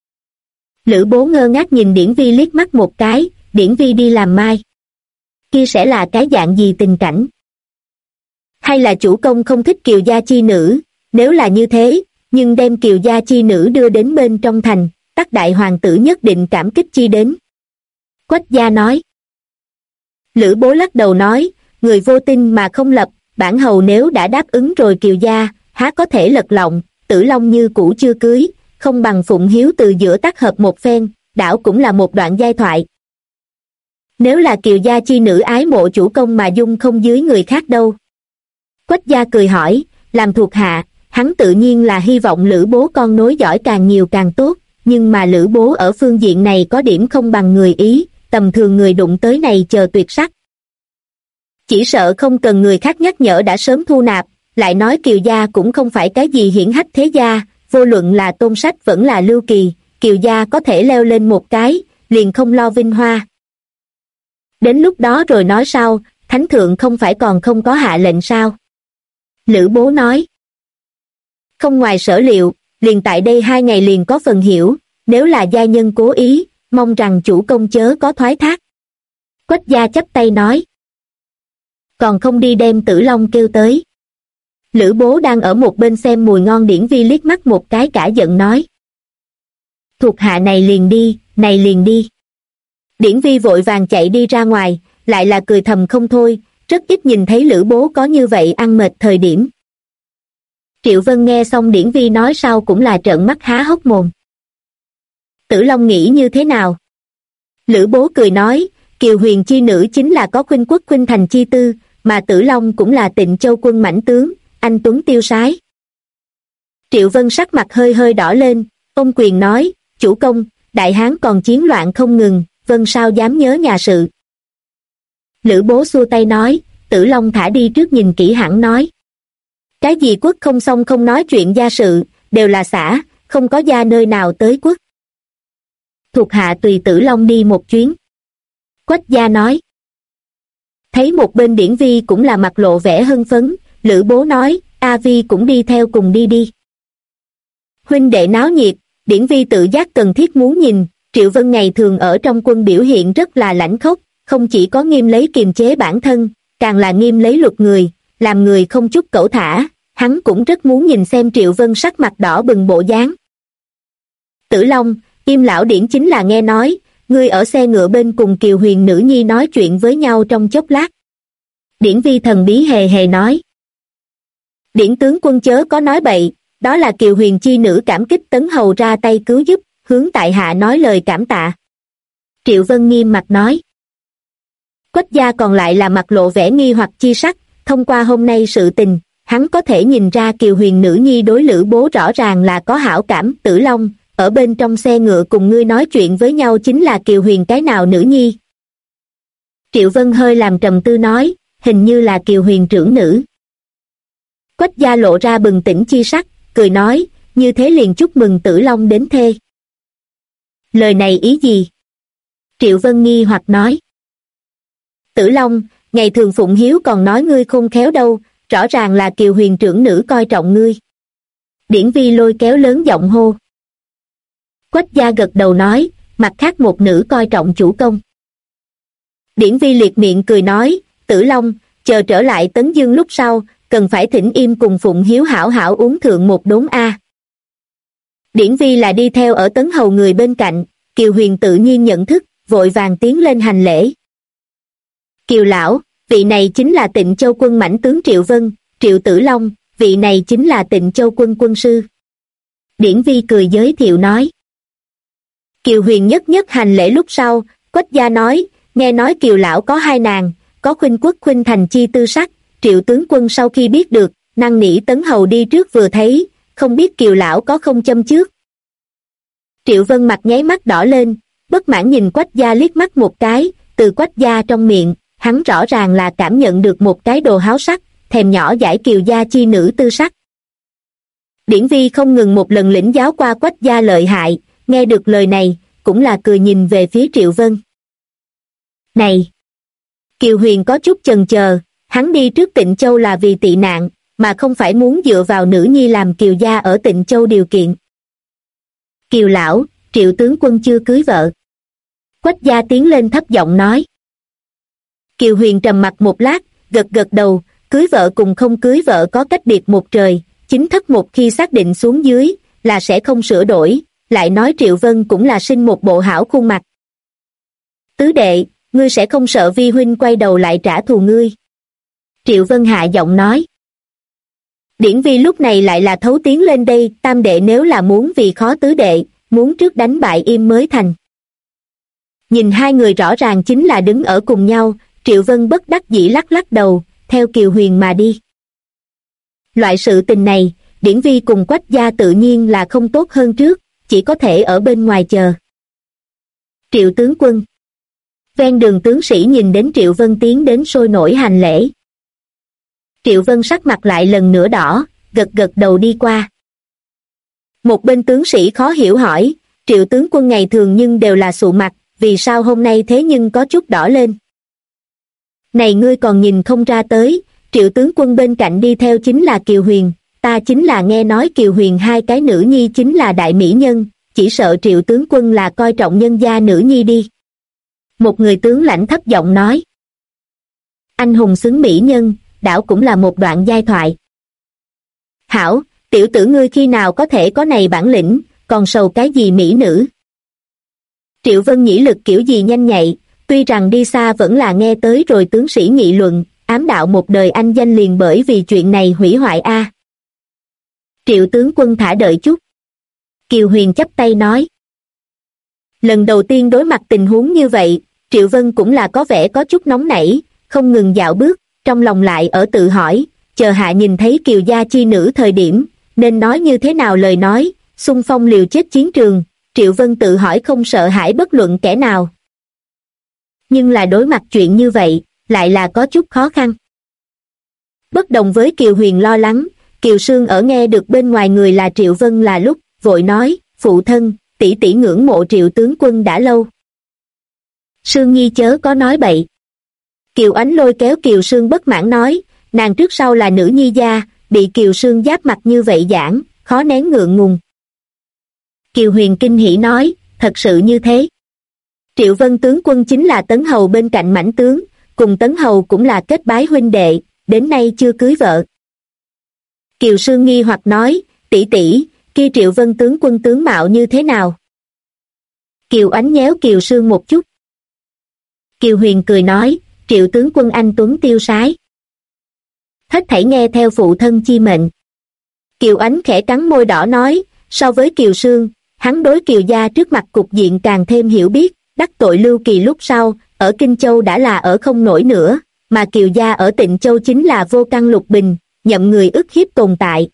Speaker 1: Lữ Bố ngơ ngác nhìn Điển Vi liếc mắt một cái, Điển Vi đi làm mai. Kia sẽ là cái dạng gì tình cảnh? Hay là chủ công không thích Kiều gia chi nữ, nếu là như thế, nhưng đem Kiều gia chi nữ đưa đến bên trong thành, tất đại hoàng tử nhất định cảm kích chi đến. Quách gia nói. Lữ Bố lắc đầu nói, người vô tin mà không lập, bản hầu nếu đã đáp ứng rồi Kiều gia, há có thể lật lọng, Tử Long như cũ chưa cưới, không bằng phụng hiếu từ giữa tác hợp một phen, đảo cũng là một đoạn giai thoại. Nếu là Kiều gia chi nữ ái mộ chủ công mà dung không dưới người khác đâu. Quách gia cười hỏi, làm thuộc hạ, hắn tự nhiên là hy vọng Lữ Bố con nối dõi càng nhiều càng tốt, nhưng mà Lữ Bố ở phương diện này có điểm không bằng người Ý, tầm thường người đụng tới này chờ tuyệt sắc. Chỉ sợ không cần người khác nhắc nhở đã sớm thu nạp, lại nói Kiều gia cũng không phải cái gì hiển hách thế gia, vô luận là Tôn Sách vẫn là Lưu Kỳ, Kiều gia có thể leo lên một cái, liền không lo vinh hoa. Đến lúc đó rồi nói sau, thánh thượng không phải còn không có hạ lệnh sao? Lữ Bố nói. Không ngoài sở liệu, liền tại đây 2 ngày liền có phần hiểu, nếu là gia nhân cố ý, mong rằng chủ công chớ có thoái thác. Quách gia chắp tay nói. Còn không đi đem Tử Long kêu tới. Lữ Bố đang ở một bên xem mùi ngon Điển Vi liếc mắt một cái cả giận nói. Thuộc hạ này liền đi, này liền đi. Điển Vi vội vàng chạy đi ra ngoài, lại là cười thầm không thôi, rất ít nhìn thấy Lữ Bố có như vậy ăn mệt thời điểm. Triệu Vân nghe xong Điển Vi nói sau cũng là trợn mắt há hốc mồm. Tử Long nghĩ như thế nào? Lữ Bố cười nói, Kiều Huyền chi nữ chính là có khuynh quốc khuynh thành chi tư, mà Tử Long cũng là Tịnh Châu quân mãnh tướng, anh tuấn tiêu sái. Triệu Vân sắc mặt hơi hơi đỏ lên, ôm quyền nói, chủ công, đại hán còn chiến loạn không ngừng, Vân sao dám nhớ nhà sự. Lữ Bố xua tay nói, Tử Long thả đi trước nhìn kỹ hẳn nói. Cái gì quất không xong không nói chuyện gia sự, đều là xã, không có gia nơi nào tới quất. Thuộc hạ tùy Tử Long đi một chuyến. Quách gia nói. Thấy một bên Điển Vi cũng là mặt lộ vẻ hưng phấn, Lữ Bố nói, A Vi cũng đi theo cùng đi đi. Huynh đệ náo nhiệt, Điển Vi tự giác cần thiết muốn nhìn, Triệu Vân ngày thường ở trong quân biểu hiện rất là lãnh khốc, không chỉ có nghiêm lấy kiềm chế bản thân, càng là nghiêm lấy luật người, làm người không chút cẩu thả, hắn cũng rất muốn nhìn xem Triệu Vân sắc mặt đỏ bừng bộ dáng. Tử Long, Im lão Điển chính là nghe nói, ngươi ở xe ngựa bên cùng Kiều Huyền nữ nhi nói chuyện với nhau trong chốc lát. Điển Vi thần bí hề hề nói. Điển tướng quân chớ có nói bậy, đó là Kiều Huyền chi nữ cảm kích Tấn Hầu ra tay cứu giúp, hướng tại hạ nói lời cảm tạ. Triệu Vân nghiêm mặt nói. Quách gia còn lại là mặt lộ vẻ nghi hoặc chi sắc, thông qua hôm nay sự tình, hắn có thể nhìn ra Kiều Huyền nữ nhi đối Lữ Bố rõ ràng là có hảo cảm. Tử Long, ở bên trong xe ngựa cùng ngươi nói chuyện với nhau chính là Kiều Huyền cái nào nữ nhi? Triệu Vân hơi làm trầm tư nói, hình như là Kiều Huyền trưởng nữ. Quách gia lộ ra bừng tỉnh chi sắc, cười nói, như thế liền chúc mừng Tử Long đến thê. Lời này ý gì? Triệu Vân nghi hoặc nói. Tử Long, ngày thường Phụng Hiếu còn nói ngươi khôn khéo đâu, rõ ràng là Kiều Huyền trưởng nữ coi trọng ngươi. Điển Vi lôi kéo lớn giọng hô. Quách gia gật đầu nói, mặt khác một nữ coi trọng chủ công. Điển Vi liệt miệng cười nói, Tử Long, chờ trở lại Tấn Dương lúc sau, cần phải thỉnh Im cùng Phụng Hiếu hảo hảo uống thượng một đốn a. Điển Vi là đi theo ở Tấn Hầu người bên cạnh, Kiều Huyền tự nhiên nhận thức, vội vàng tiến lên hành lễ. Kiều lão, vị này chính là Tịnh Châu quân mãnh tướng Triệu Vân, Triệu Tử Long, vị này chính là Tịnh Châu quân quân sư. Điển Vi cười giới thiệu nói. Kiều Huyền nhất nhất hành lễ lúc sau, Quách gia nói, nghe nói Kiều lão có hai nàng, có khuynh quốc khuynh thành chi tư sắc, Triệu tướng quân sau khi biết được, năn nỉ Tấn Hầu đi trước vừa thấy, không biết Kiều lão có không châm trước. Triệu Vân mặt nháy mắt đỏ lên, bất mãn nhìn Quách gia liếc mắt một cái, từ Quách gia trong miệng, hắn rõ ràng là cảm nhận được một cái đồ háo sắc, thèm nhỏ dãi Kiều gia chi nữ tư sắc. Điển Vi không ngừng một lần lĩnh giáo qua Quách gia lợi hại, nghe được lời này, cũng là cười nhìn về phía Triệu Vân. Này! Kiều Huyền có chút chần chờ, hắn đi trước Tịnh Châu là vì tị nạn, mà không phải muốn dựa vào nữ nhi làm Kiều gia ở Tịnh Châu điều kiện. Kiều lão, Triệu tướng quân chưa cưới vợ. Quách gia tiến lên thấp giọng nói. Kiều Huyền trầm mặt một lát, gật gật đầu, cưới vợ cùng không cưới vợ có cách biệt một trời, chính thất một khi xác định xuống dưới, là sẽ không sửa đổi, lại nói Triệu Vân cũng là sinh một bộ hảo khuôn mặt. Tứ đệ, ngươi sẽ không sợ vi huynh quay đầu lại trả thù ngươi. Triệu Vân hạ giọng nói. Điển Vi lúc này lại là thấu tiến lên đây, tam đệ nếu là muốn vì khó tứ đệ, muốn trước đánh bại Im mới thành. Nhìn hai người rõ ràng chính là đứng ở cùng nhau, Triệu Vân bất đắc dĩ lắc lắc đầu, theo Kiều Huyền mà đi. Loại sự tình này, Điển Vi cùng Quách gia tự nhiên là không tốt hơn trước, chỉ có thể ở bên ngoài chờ. Triệu tướng quân. Ven đường tướng sĩ nhìn đến Triệu Vân tiến đến sôi nổi hành lễ. Triệu Vân sắc mặt lại lần nữa đỏ, gật gật đầu đi qua. Một bên tướng sĩ khó hiểu hỏi, Triệu tướng quân ngày thường nhưng đều là sụ mặt, vì sao hôm nay thế nhưng có chút đỏ lên? Này ngươi còn nhìn không ra tới, Triệu tướng quân bên cạnh đi theo chính là Kiều Huyền, ta chính là nghe nói Kiều Huyền hai cái nữ nhi chính là đại mỹ nhân, chỉ sợ Triệu tướng quân là coi trọng nhân gia nữ nhi đi. Một người tướng lãnh thấp giọng nói. Anh hùng xứng mỹ nhân, đảo cũng là một đoạn giai thoại. Hảo, tiểu tử ngươi khi nào có thể có này bản lĩnh, còn sầu cái gì mỹ nữ? Triệu Vân nhĩ lực kiểu gì nhanh nhạy, tuy rằng đi xa vẫn là nghe tới rồi tướng sĩ nghị luận, ám đạo một đời anh danh liền bởi vì chuyện này hủy hoại a. Triệu tướng quân thả đợi chút. Kiều Huyền chắp tay nói. Lần đầu tiên đối mặt tình huống như vậy, Triệu Vân cũng là có vẻ có chút nóng nảy, không ngừng dạo bước, trong lòng lại ở tự hỏi, chờ hạ nhìn thấy Kiều gia chi nữ thời điểm, nên nói như thế nào lời nói, xung phong liều chết chiến trường, Triệu Vân tự hỏi không sợ hãi bất luận kẻ nào. Nhưng là đối mặt chuyện như vậy, lại là có chút khó khăn. Bất đồng với Kiều Huyền lo lắng, Kiều Sương ở nghe được bên ngoài người là Triệu Vân là lúc, vội nói, phụ thân, tỷ tỷ ngưỡng mộ Triệu tướng quân đã lâu. Sương Nhi chớ có nói bậy. Kiều Ánh lôi kéo Kiều Sương bất mãn nói, nàng trước sau là nữ nhi gia, bị Kiều Sương giáp mặt như vậy giảng, khó nén ngượng ngùng. Kiều Huyền kinh hỉ nói, thật sự như thế. Triệu Vân tướng quân chính là Tấn Hầu bên cạnh Mãnh tướng, cùng Tấn Hầu cũng là kết bái huynh đệ, đến nay chưa cưới vợ. Kiều Sương nghi hoặc nói, tỷ tỷ, kia Triệu Vân tướng quân tướng mạo như thế nào? Kiều Ánh nhéo Kiều Sương một chút. Kiều Huyền cười nói, Triệu tướng quân anh tuấn tiêu sái. Hết thảy nghe theo phụ thân chi mệnh. Kiều Ánh khẽ cắn môi đỏ nói, so với Kiều Sương, hắn đối Kiều gia trước mặt cục diện càng thêm hiểu biết, đắc tội Lưu Kỳ lúc sau, ở Kinh Châu đã là ở không nổi nữa, mà Kiều gia ở Tịnh Châu chính là vô căn lục bình, nhậm người ức hiếp tồn tại.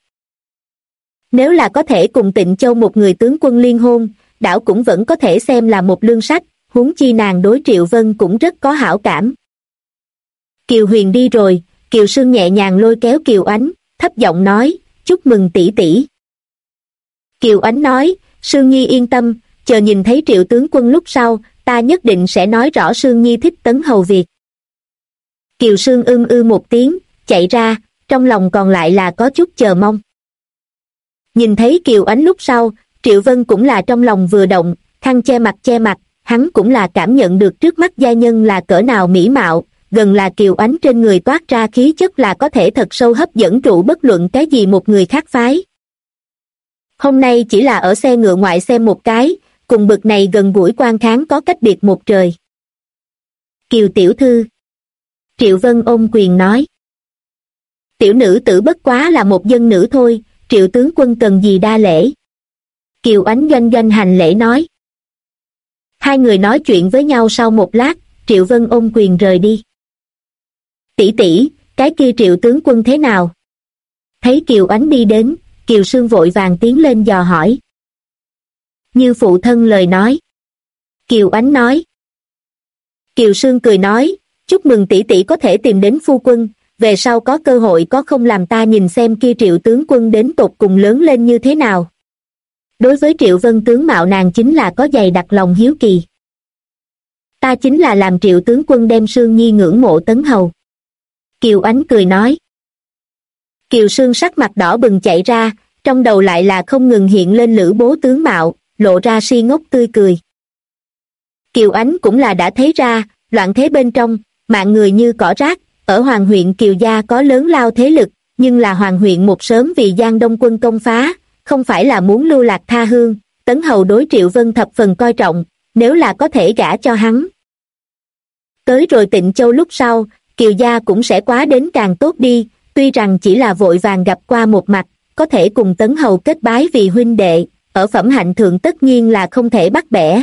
Speaker 1: Nếu là có thể cùng Tịnh Châu một người tướng quân liên hôn, đảo cũng vẫn có thể xem là một lương sách, huống chi nàng đối Triệu Vân cũng rất có hảo cảm. Kiều Huyền đi rồi, Kiều Sương nhẹ nhàng lôi kéo Kiều Ánh, thấp giọng nói, chúc mừng tỷ tỷ. Kiều Ánh nói, Sương Nhi yên tâm, chờ nhìn thấy Triệu tướng quân lúc sau, ta nhất định sẽ nói rõ Sương Nhi thích Tấn Hầu việc. Kiều Sương một tiếng, chạy ra, trong lòng còn lại là có chút chờ mong. Nhìn thấy Kiều Ánh lúc sau, Triệu Vân cũng là trong lòng vừa động, khăn che mặt, hắn cũng là cảm nhận được trước mắt gia nhân là cỡ nào mỹ mạo, gần là Kiều Ánh trên người toát ra khí chất là có thể thật sâu hấp dẫn trụ bất luận cái gì một người khác phái. Hôm nay chỉ là ở xe ngựa ngoại xem một cái, cùng bực này gần gũi quan kháng có cách biệt một trời. Kiều tiểu thư. Triệu Vân ôm quyền nói. Tiểu nữ tử bất quá là một dân nữ thôi, Triệu tướng quân cần gì đa lễ. Kiều Ánh doanh hành lễ nói. Hai người nói chuyện với nhau sau một lát, Triệu Vân ôm quyền rời đi. Tỷ tỷ, cái kia Triệu tướng quân thế nào? Thấy Kiều Ánh đi đến, Kiều Sương vội vàng tiến lên dò hỏi. Như phụ thân lời nói. Kiều Ánh nói. Kiều Sương cười nói, chúc mừng tỷ tỷ có thể tìm đến phu quân, về sau có cơ hội có không làm ta nhìn xem kia Triệu tướng quân đến tột cùng lớn lên như thế nào. Đối với Triệu Vân tướng mạo nàng chính là có dày đặc lòng hiếu kỳ. Ta chính là làm Triệu tướng quân đem Sương Nhi ngưỡng mộ Tấn Hầu. Kiều Ánh cười nói. Kiều Sương sắc mặt đỏ bừng chạy ra, trong đầu lại là không ngừng hiện lên Lữ Bố tướng mạo, lộ ra si ngốc tươi cười. Kiều Ánh cũng là đã thấy ra, loạn thế bên trong, mạng người như cỏ rác, ở Hoàng huyện Kiều gia có lớn lao thế lực, nhưng là Hoàng huyện một sớm vì Giang Đông quân công phá, không phải là muốn lưu lạc tha hương, Tấn Hầu đối Triệu Vân thập phần coi trọng, nếu là có thể gả cho hắn. Tới rồi Tịnh Châu lúc sau, Kiều gia cũng sẽ quá đến càng tốt đi, tuy rằng chỉ là vội vàng gặp qua một mặt, có thể cùng Tấn Hầu kết bái vì huynh đệ, ở phẩm hạnh thượng tất nhiên là không thể bắt bẻ.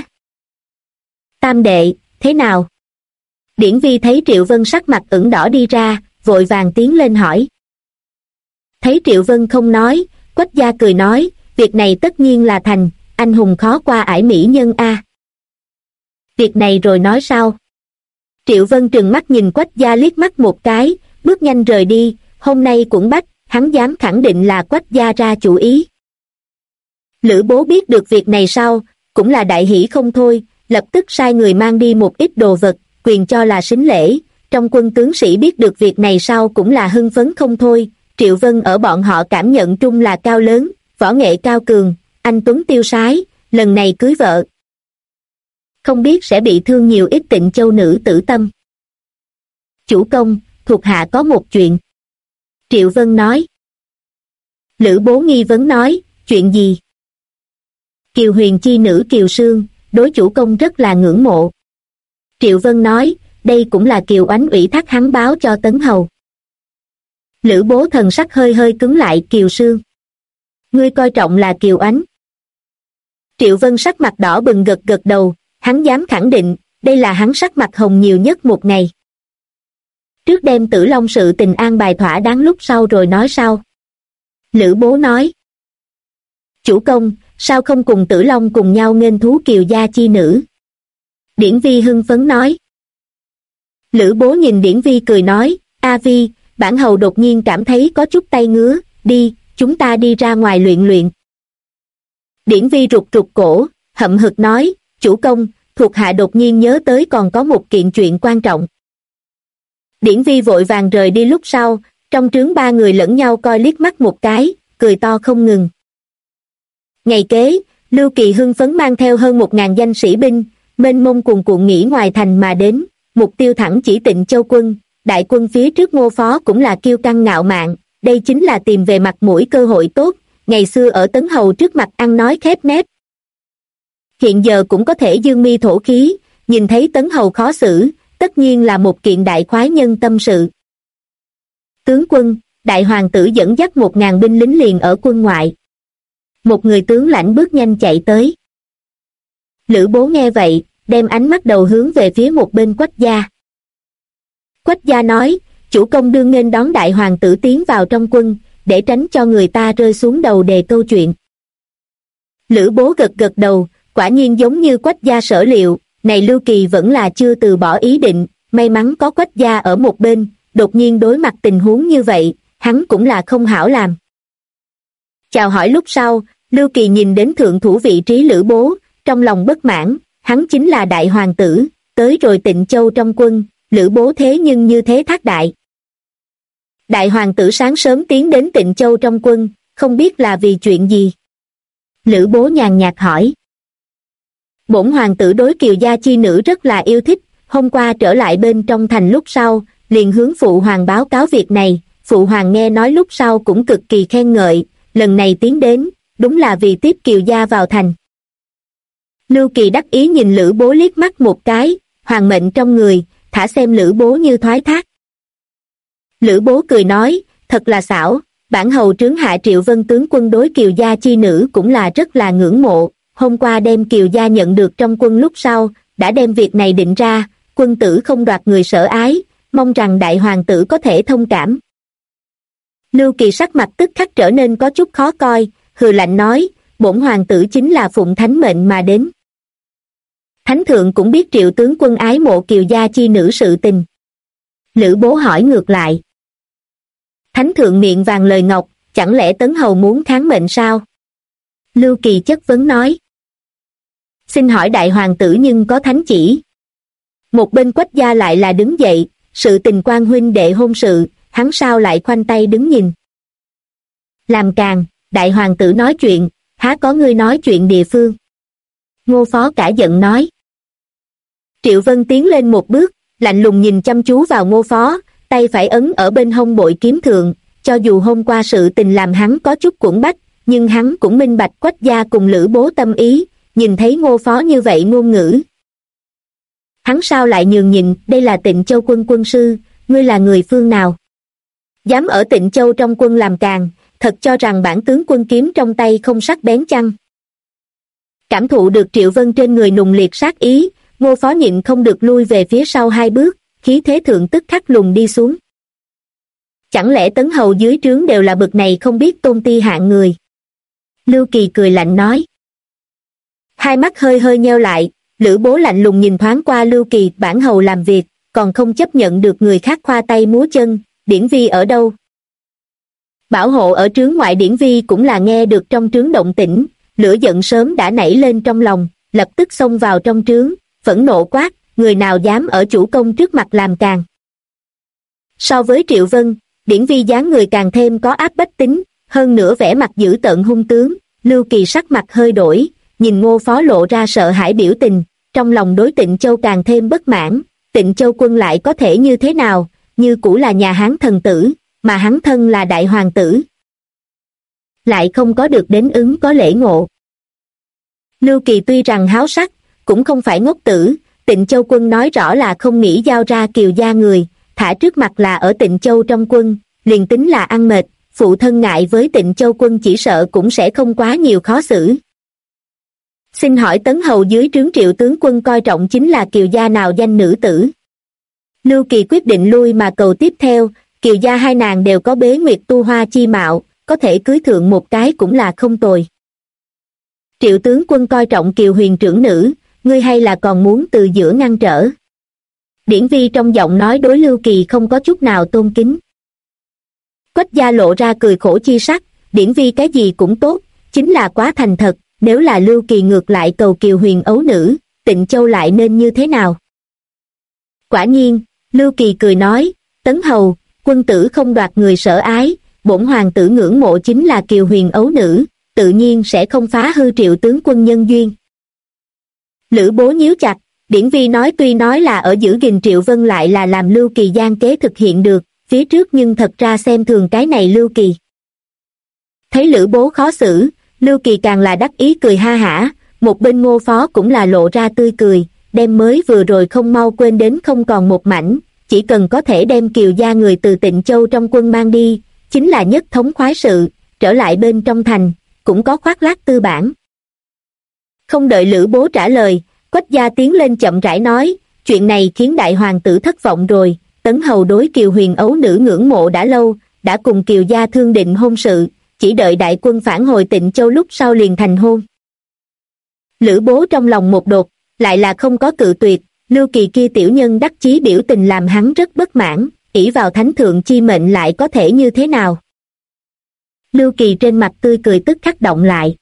Speaker 1: Tam đệ, thế nào? Điển Vi thấy Triệu Vân sắc mặt ửng đỏ đi ra, vội vàng tiến lên hỏi. Thấy Triệu Vân không nói, Quách gia cười nói, việc này tất nhiên là thành, anh hùng khó qua ải mỹ nhân a. Việc này rồi nói sao? Triệu Vân trừng mắt nhìn Quách gia liếc mắt một cái, bước nhanh rời đi, hôm nay cũng bắt, hắn dám khẳng định là Quách gia ra chủ ý. Lữ Bố biết được việc này sau, cũng là đại hỷ không thôi, lập tức sai người mang đi một ít đồ vật, quyền cho là sính lễ, trong quân tướng sĩ biết được việc này sau cũng là hưng phấn không thôi. Triệu Vân ở bọn họ cảm nhận trung là cao lớn, võ nghệ cao cường, anh tuấn tiêu sái, lần này cưới vợ. Không biết sẽ bị thương nhiều ít Tịnh Châu nữ tử tâm. Chủ công, thuộc hạ có một chuyện. Triệu Vân nói. Lữ Bố nghi vấn nói, chuyện gì? Kiều Huyền chi nữ Kiều Sương, đối chủ công rất là ngưỡng mộ. Triệu Vân nói, đây cũng là Kiều Ánh ủy thác hắn báo cho Tấn Hầu. Lữ Bố thần sắc hơi cứng lại. Kiều Sương, ngươi coi trọng là Kiều Ánh. Triệu Vân sắc mặt đỏ bừng gật đầu, hắn dám khẳng định, đây là hắn sắc mặt hồng nhiều nhất một ngày. Trước đem Tử Long sự tình an bài thỏa đáng lúc sau rồi nói sau. Lữ Bố nói. Chủ công, sao không cùng Tử Long cùng nhau nghênh thú Kiều gia chi nữ? Điển Vi hưng phấn nói. Lữ Bố nhìn Điển Vi cười nói, A Vi, Bản hầu đột nhiên cảm thấy có chút tay ngứa, đi, chúng ta đi ra ngoài luyện luyện. Điển Vi rụt rụt cổ, hậm hực nói, chủ công, thuộc hạ đột nhiên nhớ tới còn có một kiện chuyện quan trọng. Điển Vi vội vàng rời đi lúc sau, trong trướng ba người lẫn nhau coi liếc mắt một cái, cười to không ngừng. Ngày kế, Lưu Kỳ hưng phấn mang theo hơn 1.000 danh sĩ binh, mênh mông cuồn cuộn nghỉ ngoài thành mà đến, mục tiêu thẳng chỉ Tịnh Châu quân, đại quân phía trước Ngô Phó cũng là kiêu căng ngạo mạn, đây chính là tìm về mặt mũi cơ hội tốt, ngày xưa ở Tấn Hầu trước mặt ăn nói khép nép. Hiện giờ cũng có thể dương mi thổ khí, nhìn thấy Tấn Hầu khó xử, tất nhiên là một kiện đại khoái nhân tâm sự. Tướng quân, đại hoàng tử dẫn dắt 1.000 binh lính liền ở quân ngoại. Một người tướng lãnh bước nhanh chạy tới. Lữ Bố nghe vậy, đem ánh mắt đầu hướng về phía một bên Quách gia. Quách gia nói, chủ công đương nên đón đại hoàng tử tiến vào trong quân, để tránh cho người ta rơi xuống đầu đề câu chuyện. Lữ Bố gật gật đầu, quả nhiên giống như Quách gia sở liệu, này Lưu Kỳ vẫn là chưa từ bỏ ý định, may mắn có Quách gia ở một bên, đột nhiên đối mặt tình huống như vậy, hắn cũng là không hảo làm. Chào hỏi lúc sau, Lưu Kỳ nhìn đến thượng thủ vị trí Lữ Bố, trong lòng bất mãn, hắn chính là đại hoàng tử, tới rồi Tịnh Châu trong quân, Lữ Bố thế nhưng như thế thác đại. Đại hoàng tử sáng sớm tiến đến Tịnh Châu trong quân, không biết là vì chuyện gì. Lữ Bố nhàn nhạt hỏi. Bổn hoàng tử đối Kiều gia chi nữ rất là yêu thích, hôm qua trở lại bên trong thành lúc sau, liền hướng phụ hoàng báo cáo việc này, phụ hoàng nghe nói lúc sau cũng cực kỳ khen ngợi, lần này tiến đến, đúng là vì tiếp Kiều gia vào thành. Lưu Kỳ đắc ý nhìn Lữ Bố liếc mắt một cái, hoàng mệnh trong người, thả xem Lữ Bố như thoái thác. Lữ Bố cười nói, thật là xảo, bản hầu trướng hạ Triệu Vân tướng quân đối Kiều gia chi nữ cũng là rất là ngưỡng mộ, hôm qua đem Kiều gia nhận được trong quân lúc sau, đã đem việc này định ra, quân tử không đoạt người sở ái, mong rằng đại hoàng tử có thể thông cảm. Lưu Kỳ sắc mặt tức khắc trở nên có chút khó coi, hừ lạnh nói, bổn hoàng tử chính là phụng thánh mệnh mà đến. Thánh thượng cũng biết Triệu tướng quân ái mộ Kiều gia chi nữ sự tình. Lữ Bố hỏi ngược lại. Thánh thượng miệng vàng lời ngọc, chẳng lẽ Tấn Hầu muốn kháng mệnh sao? Lưu Kỳ chất vấn nói. Xin hỏi đại hoàng tử nhưng có thánh chỉ. Một bên Quách gia lại là đứng dậy, sự tình quan huynh đệ hôn sự, hắn sao lại khoanh tay đứng nhìn. Làm càn, đại hoàng tử nói chuyện, há có ngươi nói chuyện địa phương. Ngô Phó cả giận nói. Triệu Vân tiến lên một bước, lạnh lùng nhìn chăm chú vào Ngô Phó, tay phải ấn ở bên hông bội kiếm thượng, cho dù hôm qua sự tình làm hắn có chút quẫn bách, nhưng hắn cũng minh bạch Quách gia cùng Lữ Bố tâm ý, nhìn thấy Ngô Phó như vậy ngôn ngữ. Hắn sao lại nhường nhịn, đây là Tịnh Châu quân quân sư, ngươi là người phương nào? Dám ở Tịnh Châu trong quân làm càn, thật cho rằng bản tướng quân kiếm trong tay không sắc bén chăng? Cảm thụ được Triệu Vân trên người nùng liệt sát ý, Ngô Phó nhịn không được lui về phía sau 2 bước, khí thế thượng tức khắc lùng đi xuống. Chẳng lẽ Tấn Hầu dưới trướng đều là bậc này không biết tôn ti hạng người? Lưu Kỳ cười lạnh nói. Hai mắt hơi hơi nheo lại, Lữ Bố lạnh lùng nhìn thoáng qua Lưu Kỳ, bản hầu làm việc, còn không chấp nhận được người khác khoa tay múa chân, Điển Vi ở đâu? Bảo hộ ở trướng ngoại Điển Vi cũng là nghe được trong trướng động tĩnh, lửa giận sớm đã nảy lên trong lòng, lập tức xông vào trong trướng, phẫn nộ quát, người nào dám ở chủ công trước mặt làm càn. So với Triệu Vân, Điển Vi dáng người càng thêm có áp bách tính, hơn nữa vẻ mặt dữ tợn hung tướng, Lưu Kỳ sắc mặt hơi đổi, nhìn Ngô Phó lộ ra sợ hãi biểu tình, trong lòng đối Tịnh Châu càng thêm bất mãn, Tịnh Châu quân lại có thể như thế nào, như cũ là nhà Hán thần tử, mà hắn thân là đại hoàng tử. Lại không có được đến ứng có lễ ngộ. Lưu Kỳ tuy rằng háo sắc, cũng không phải ngốc tử, Tịnh Châu quân nói rõ là không nghĩ giao ra Kiều gia người, thả trước mặt là ở Tịnh Châu trong quân, liền tính là ăn mệt, phụ thân ngại với Tịnh Châu quân chỉ sợ cũng sẽ không quá nhiều khó xử. Xin hỏi Tấn Hầu dưới trướng Triệu tướng quân coi trọng chính là Kiều gia nào danh nữ tử? Lưu Kỳ quyết định lui mà cầu tiếp theo, Kiều gia hai nàng đều có bế nguyệt tu hoa chi mạo, có thể cưới thượng một cái cũng là không tồi. Triệu tướng quân coi trọng Kiều huyền trưởng nữ, ngươi hay là còn muốn từ giữa ngăn trở? Điển Vi trong giọng nói đối Lưu Kỳ không có chút nào tôn kính. Quách gia lộ ra cười khổ chi sắc, Điển Vi cái gì cũng tốt, chính là quá thành thật, nếu là Lưu Kỳ ngược lại cầu Kiều Huyền ấu nữ, Tịnh Châu lại nên như thế nào? Quả nhiên, Lưu Kỳ cười nói, Tấn Hầu, quân tử không đoạt người sở ái, bổn hoàng tử ngưỡng mộ chính là Kiều Huyền ấu nữ, tự nhiên sẽ không phá hư Triệu tướng quân nhân duyên. Lữ Bố nhíu chặt, Điển Vi nói tuy nói là ở giữ gìn Triệu Vân lại là làm Lưu Kỳ gian kế thực hiện được, phía trước nhưng thật ra xem thường cái này Lưu Kỳ. Thấy Lữ Bố khó xử, Lưu Kỳ càng là đắc ý cười ha hả, một bên Ngô Phó cũng là lộ ra tươi cười, đem mới vừa rồi không mau quên đến không còn một mảnh, chỉ cần có thể đem Kiều gia người từ Tịnh Châu trong quân mang đi, chính là nhất thống khoái sự, trở lại bên trong thành, cũng có khoác lác tư bản. Không đợi Lữ Bố trả lời, Quách gia tiến lên chậm rãi nói, chuyện này khiến đại hoàng tử thất vọng rồi, Tấn Hầu đối Kiều Huyền ấu nữ ngưỡng mộ đã lâu, đã cùng Kiều gia thương định hôn sự, chỉ đợi đại quân phản hồi Tịnh Châu lúc sau liền thành hôn. Lữ Bố trong lòng một đột, lại là không có cự tuyệt, Lưu Kỳ kia tiểu nhân đắc chí biểu tình làm hắn rất bất mãn, ỷ vào thánh thượng chi mệnh lại có thể như thế nào? Lưu Kỳ trên mặt tươi cười tức khắc động lại.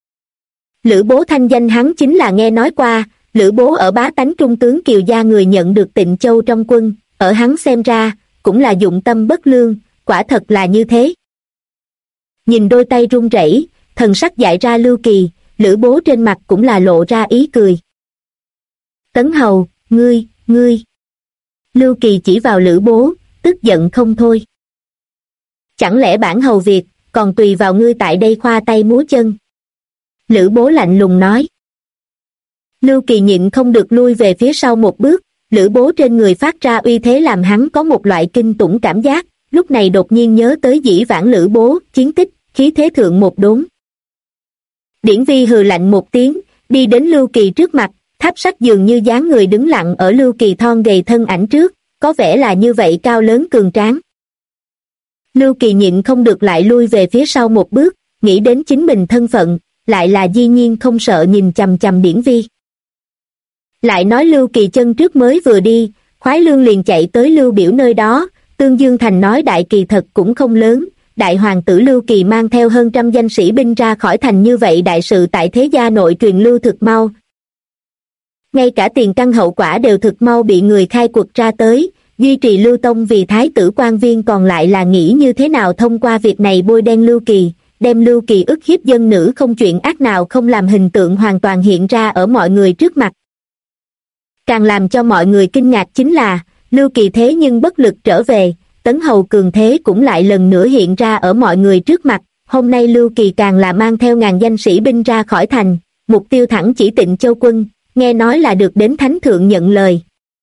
Speaker 1: Lữ Bố thanh danh hắn chính là nghe nói qua, Lữ Bố ở bá tánh trung tướng Kiều gia người nhận được Tịnh Châu trong quân, ở hắn xem ra, cũng là dụng tâm bất lương, quả thật là như thế. Nhìn đôi tay run rẩy, thần sắc dại ra Lưu Kỳ, Lữ Bố trên mặt cũng là lộ ra ý cười. Tấn Hầu, ngươi. Lưu Kỳ chỉ vào Lữ Bố, tức giận không thôi. Chẳng lẽ bản hầu việc, còn tùy vào ngươi tại đây khoa tay múa chân? Lữ Bố lạnh lùng nói. Lưu Kỳ nhịn không được lui về phía sau một bước, Lữ Bố trên người phát ra uy thế làm hắn có một loại kinh tủng cảm giác, lúc này đột nhiên nhớ tới dĩ vãng Lữ Bố, chiến tích, khí thế thượng một đốn. Điển Vi hừ lạnh một tiếng, đi đến Lưu Kỳ trước mặt, tháp sách dường như dáng người đứng lặng ở Lưu Kỳ thon gầy thân ảnh trước, có vẻ là như vậy cao lớn cường tráng. Lưu Kỳ nhịn không được lại lui về phía sau một bước, nghĩ đến chính mình thân phận, lại là dĩ nhiên không sợ nhìn chằm chằm Điển Vi. Lại nói Lưu Kỳ chân trước mới vừa đi, Khoái Lương liền chạy tới Lưu Biểu nơi đó, Tương Dương Thành nói đại kỳ thật cũng không lớn, đại hoàng tử Lưu Kỳ mang theo hơn trăm danh sĩ binh ra khỏi thành như vậy đại sự tại thế gia nội truyền lưu thực mau. Ngay cả tiền căn hậu quả đều thực mau bị người khai quật ra tới, duy trì Lưu Tông vì thái tử quan viên còn lại là nghĩ như thế nào thông qua việc này bôi đen Lưu Kỳ, đem Lưu Kỳ ức hiếp dân nữ không chuyện ác nào không làm hình tượng hoàn toàn hiện ra ở mọi người trước mặt. Càng làm cho mọi người kinh ngạc chính là, Lưu Kỳ thế nhưng bất lực trở về, Tấn Hầu cường thế cũng lại lần nữa hiện ra ở mọi người trước mặt, hôm nay Lưu Kỳ càng là mang theo ngàn danh sĩ binh ra khỏi thành, mục tiêu thẳng chỉ Tịnh Châu quân, nghe nói là được đến thánh thượng nhận lời.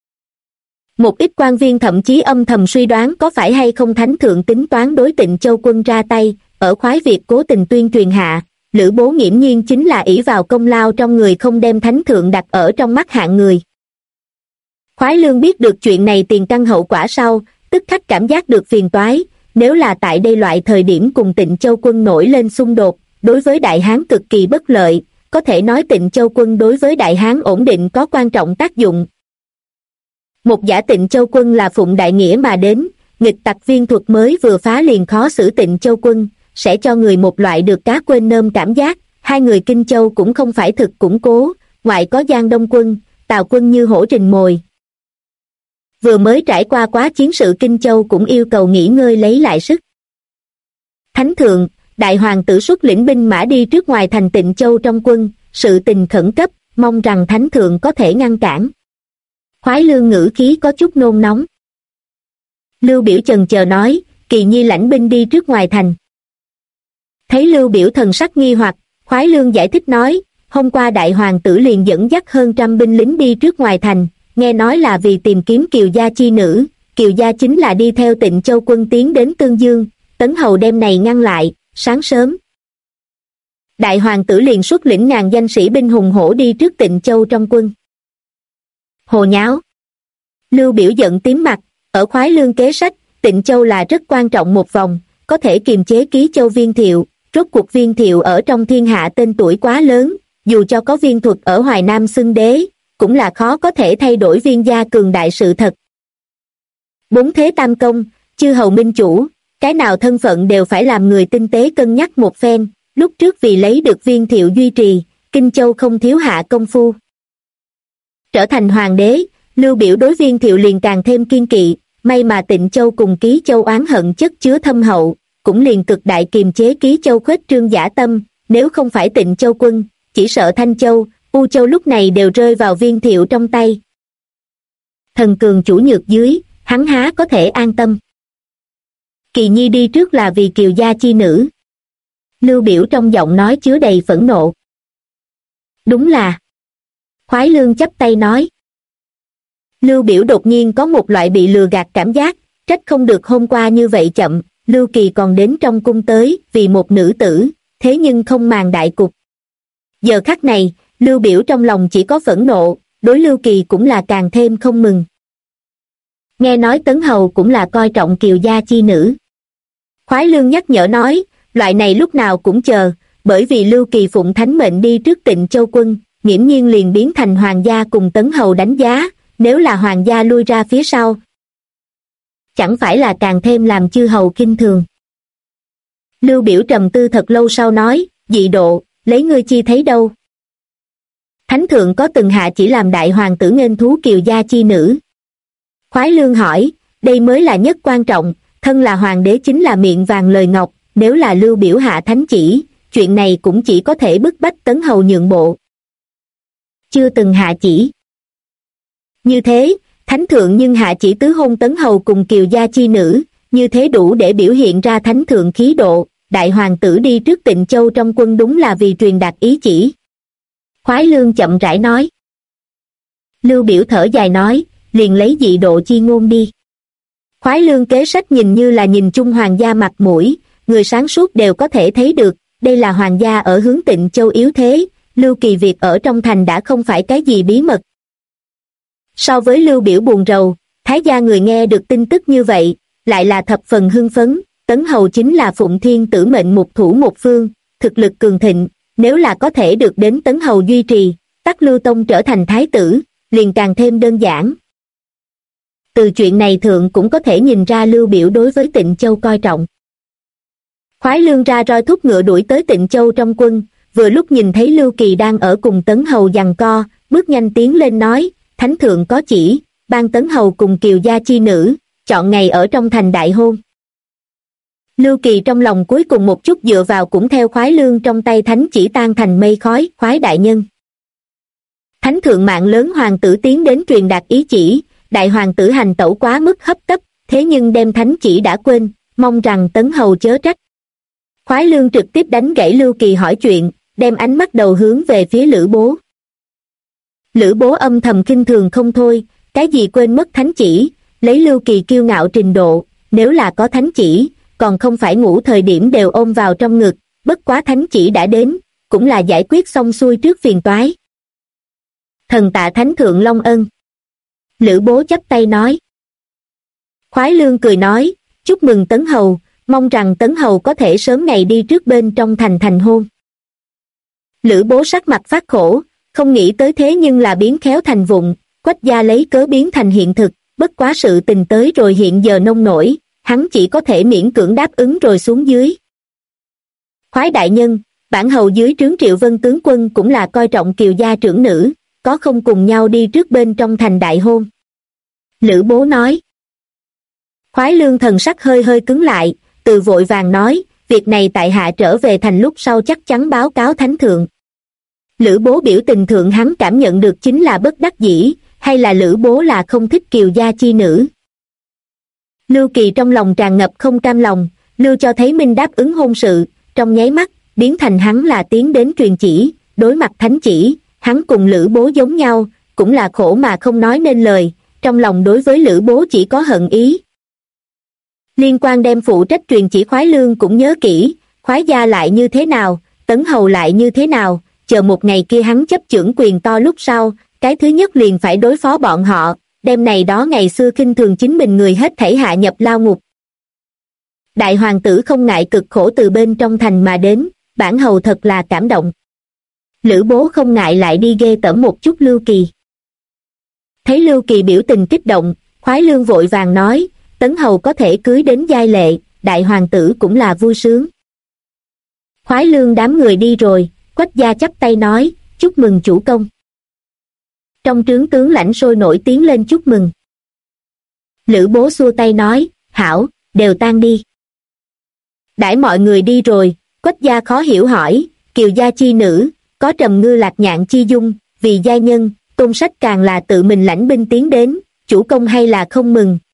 Speaker 1: Một ít quan viên thậm chí âm thầm suy đoán có phải hay không thánh thượng tính toán đối Tịnh Châu quân ra tay, ở khoái Việt cố tình tuyên truyền hạ, Lữ Bố nghiễm nhiên chính là ỷ vào công lao trong người không đem thánh thượng đặt ở trong mắt hạng người. Khoái Lương biết được chuyện này tiền căn hậu quả sau, tức khắc cảm giác được phiền toái, nếu là tại đây loại thời điểm cùng Tịnh Châu quân nổi lên xung đột, đối với Đại Hán cực kỳ bất lợi, có thể nói Tịnh Châu quân đối với Đại Hán ổn định có quan trọng tác dụng. Một giả Tịnh Châu quân là phụng đại nghĩa mà đến, nghịch tặc viên thuật mới vừa phá liền khó xử Tịnh Châu quân, sẽ cho người một loại được cá quên nơm cảm giác, hai người Kinh Châu cũng không phải thực củng cố, ngoại có Giang Đông quân, Tào quân như hổ rình mồi. Vừa mới trải qua quá chiến sự Kinh Châu cũng yêu cầu nghỉ ngơi lấy lại sức. Thánh thượng, đại hoàng tử xuất lĩnh binh mã đi trước ngoài thành Tịnh Châu trong quân, sự tình khẩn cấp, mong rằng thánh thượng có thể ngăn cản. Khoái Lương ngữ khí có chút nôn nóng. Lưu Biểu chần chờ nói, Kỳ Nhi lãnh binh đi trước ngoài thành. Thấy Lưu Biểu thần sắc nghi hoặc, Khoái Lương giải thích nói, hôm qua đại hoàng tử liền dẫn dắt hơn trăm binh lính đi trước ngoài thành, nghe nói là vì tìm kiếm Kiều gia chi nữ, Kiều gia chính là đi theo Tịnh Châu quân tiến đến Tương Dương, Tấn Hầu đêm này ngăn lại, sáng sớm. Đại hoàng tử liền xuất lĩnh ngàn danh sĩ binh hùng hổ đi trước Tịnh Châu trong quân. Hồ nháo. Lưu Biểu giận tím mặt, ở Khoái Lương kế sách, Tịnh Châu là rất quan trọng một vòng, có thể kiềm chế Ký Châu Viên Thiệu, rốt cuộc Viên Thiệu ở trong thiên hạ tên tuổi quá lớn, dù cho có Viên Thuật ở Hoài Nam xưng đế, cũng là khó có thể thay đổi Viên gia cường đại sự thật. Bốn thế tam công, chư hầu minh chủ, cái nào thân phận đều phải làm người tinh tế cân nhắc một phen, lúc trước vì lấy được Viên Thiệu duy trì, Kinh Châu không thiếu hạ công phu. Trở thành hoàng đế, Lưu Biểu đối Viên Thiệu liền càng thêm kiên kỵ, may mà Tịnh Châu cùng Ký Châu oán hận chất chứa thâm hậu, cũng liền cực đại kiềm chế Ký Châu khuếch trương dã tâm, nếu không phải Tịnh Châu quân, chỉ sợ Thanh Châu, U Châu lúc này đều rơi vào Viên Thiệu trong tay. Thần cường chủ nhược dưới, hắn há có thể an tâm. Kỳ Nhi đi trước là vì Kiều gia chi nữ. Lưu Biểu trong giọng nói chứa đầy phẫn nộ. Đúng là. Khoái Lương chắp tay nói. Lưu Biểu đột nhiên có một loại bị lừa gạt cảm giác, trách không được hôm qua như vậy chậm, Lưu Kỳ còn đến trong cung tới vì một nữ tử, thế nhưng không màng đại cục. Giờ khắc này, Lưu Biểu trong lòng chỉ có phẫn nộ, đối Lưu Kỳ cũng là càng thêm không mừng. Nghe nói Tấn Hầu cũng là coi trọng Kiều gia chi nữ. Khoái Lương nhắc nhở nói, loại này lúc nào cũng chờ, bởi vì Lưu Kỳ phụng thánh mệnh đi trước Tịnh Châu quân, nghiễm nhiên liền biến thành hoàng gia cùng Tấn Hầu đánh giá, nếu là hoàng gia lui ra phía sau. Chẳng phải là càng thêm làm chư hầu kinh thường. Lưu Biểu trầm tư thật lâu sau nói, dị độ, lấy ngươi chi thấy đâu. Thánh thượng có từng hạ chỉ làm đại hoàng tử nghênh thú Kiều gia chi nữ. Khoái Lương hỏi, đây mới là nhất quan trọng, thân là hoàng đế chính là miệng vàng lời ngọc, nếu là Lưu Biểu hạ thánh chỉ, chuyện này cũng chỉ có thể bức bách Tấn Hầu nhượng bộ. Chưa từng hạ chỉ. Như thế, thánh thượng nhưng hạ chỉ tứ hôn Tấn Hầu cùng Kiều gia chi nữ, như thế đủ để biểu hiện ra thánh thượng khí độ, đại hoàng tử đi trước Tịnh Châu trong quân đúng là vì truyền đạt ý chỉ. Khoái Lương chậm rãi nói. Lưu Biểu thở dài nói, liền lấy dị độ chi ngôn đi. Khoái Lương kế sách nhìn như là nhìn chung hoàng gia mặt mũi, người sáng suốt đều có thể thấy được, đây là hoàng gia ở hướng Tịnh Châu yếu thế, Lưu Kỳ việc ở trong thành đã không phải cái gì bí mật. So với Lưu Biểu buồn rầu, Thái gia người nghe được tin tức như vậy, lại là thập phần hưng phấn, Tấn Hầu chính là Phụng Thiên Tử mệnh mục thủ một phương, thực lực cường thịnh, nếu là có thể được đến Tấn Hầu duy trì, Tắc Lưu Tông trở thành thái tử, liền càng thêm đơn giản. Từ chuyện này thượng cũng có thể nhìn ra Lưu Biểu đối với Tịnh Châu coi trọng. Khoái Lương ra roi thúc ngựa đuổi tới Tịnh Châu trong quân, vừa lúc nhìn thấy Lưu Kỳ đang ở cùng Tấn Hầu giằng co, bước nhanh tiến lên nói, Thánh thượng có chỉ, ban Tấn Hầu cùng Kiều gia chi nữ, chọn ngày ở trong thành đại hôn. Lưu Kỳ trong lòng cuối cùng một chút dựa vào cũng theo Khoái Lương trong tay thánh chỉ tan thành mây khói, Khoái đại nhân. Thánh thượng mạng lớn hoàng tử tiến đến truyền đạt ý chỉ, đại hoàng tử hành tẩu quá mức hấp tấp, thế nhưng đem thánh chỉ đã quên, mong rằng Tấn Hầu chớ trách. Khoái Lương trực tiếp đánh gãy Lưu Kỳ hỏi chuyện, đem ánh mắt đầu hướng về phía Lữ Bố. Lữ Bố âm thầm khinh thường không thôi, cái gì quên mất thánh chỉ, lấy Lưu Kỳ kiêu ngạo trình độ, nếu là có thánh chỉ, còn không phải ngủ thời điểm đều ôm vào trong ngực, bất quá thánh chỉ đã đến, cũng là giải quyết xong xuôi trước phiền toái. Thần tạ thánh thượng long ân. Lữ Bố chắp tay nói. Khoái Lương cười nói, chúc mừng Tấn Hầu, mong rằng Tấn Hầu có thể sớm ngày đi trước bên trong thành hôn. Lữ Bố sắc mặt phát khổ, không nghĩ tới thế nhưng là biến khéo thành vụng, Quách gia lấy cớ biến thành hiện thực, bất quá sự tình tới rồi hiện giờ nông nổi, hắn chỉ có thể miễn cưỡng đáp ứng rồi xuống dưới. Khoái đại nhân, bản hầu dưới trướng Triệu Vân tướng quân cũng là coi trọng Kiều gia trưởng nữ, có không cùng nhau đi trước bên trong thành đại hôn. Lữ Bố nói. Khoái Lương thần sắc hơi hơi cứng lại, từ vội vàng nói, việc này tại hạ trở về thành lúc sau chắc chắn báo cáo thánh thượng. Lữ Bố biểu tình thượng hắn cảm nhận được chính là bất đắc dĩ, hay là Lữ Bố là không thích Kiều gia chi nữ. Lưu Kỳ trong lòng tràn ngập không cam lòng, Lưu cho thấy minh đáp ứng hôn sự, trong nháy mắt, biến thành hắn là tiến đến truyền chỉ, đối mặt thánh chỉ, hắn cùng Lữ Bố giống nhau, cũng là khổ mà không nói nên lời, trong lòng đối với Lữ Bố chỉ có hận ý. Liên quan đem phụ trách truyền chỉ Khoái Lương cũng nhớ kỹ, Khoái gia lại như thế nào, Tấn Hầu lại như thế nào, chờ một ngày kia hắn chấp chưởng quyền to lúc sau, cái thứ nhất liền phải đối phó bọn họ, đem này đó ngày xưa khinh thường chính mình người hết thảy hạ nhập lao ngục. Đại hoàng tử không ngại cực khổ từ bên trong thành mà đến, bản hầu thật là cảm động. Lữ Bố không ngại lại đi ghê tởm một chút Lưu Kỳ. Thấy Lưu Kỳ biểu tình kích động, Khoái Lương vội vàng nói, Tấn Hầu có thể cưới đến giai lệ, đại hoàng tử cũng là vui sướng. Khoái lương đám người đi rồi, Quách gia chắp tay nói, chúc mừng chủ công. Trong trướng tướng lãnh sôi nổi tiến lên chúc mừng. Lữ Bố xua tay nói, hảo, đều tan đi. Đãi mọi người đi rồi, Quách gia khó hiểu hỏi, Kiều gia chi nữ, có Trầm Ngư Lạc Nhạn chi dung, vì gia nhân, Tôn Sách càng là tự mình lãnh binh tiến đến, chủ công hay là không mừng,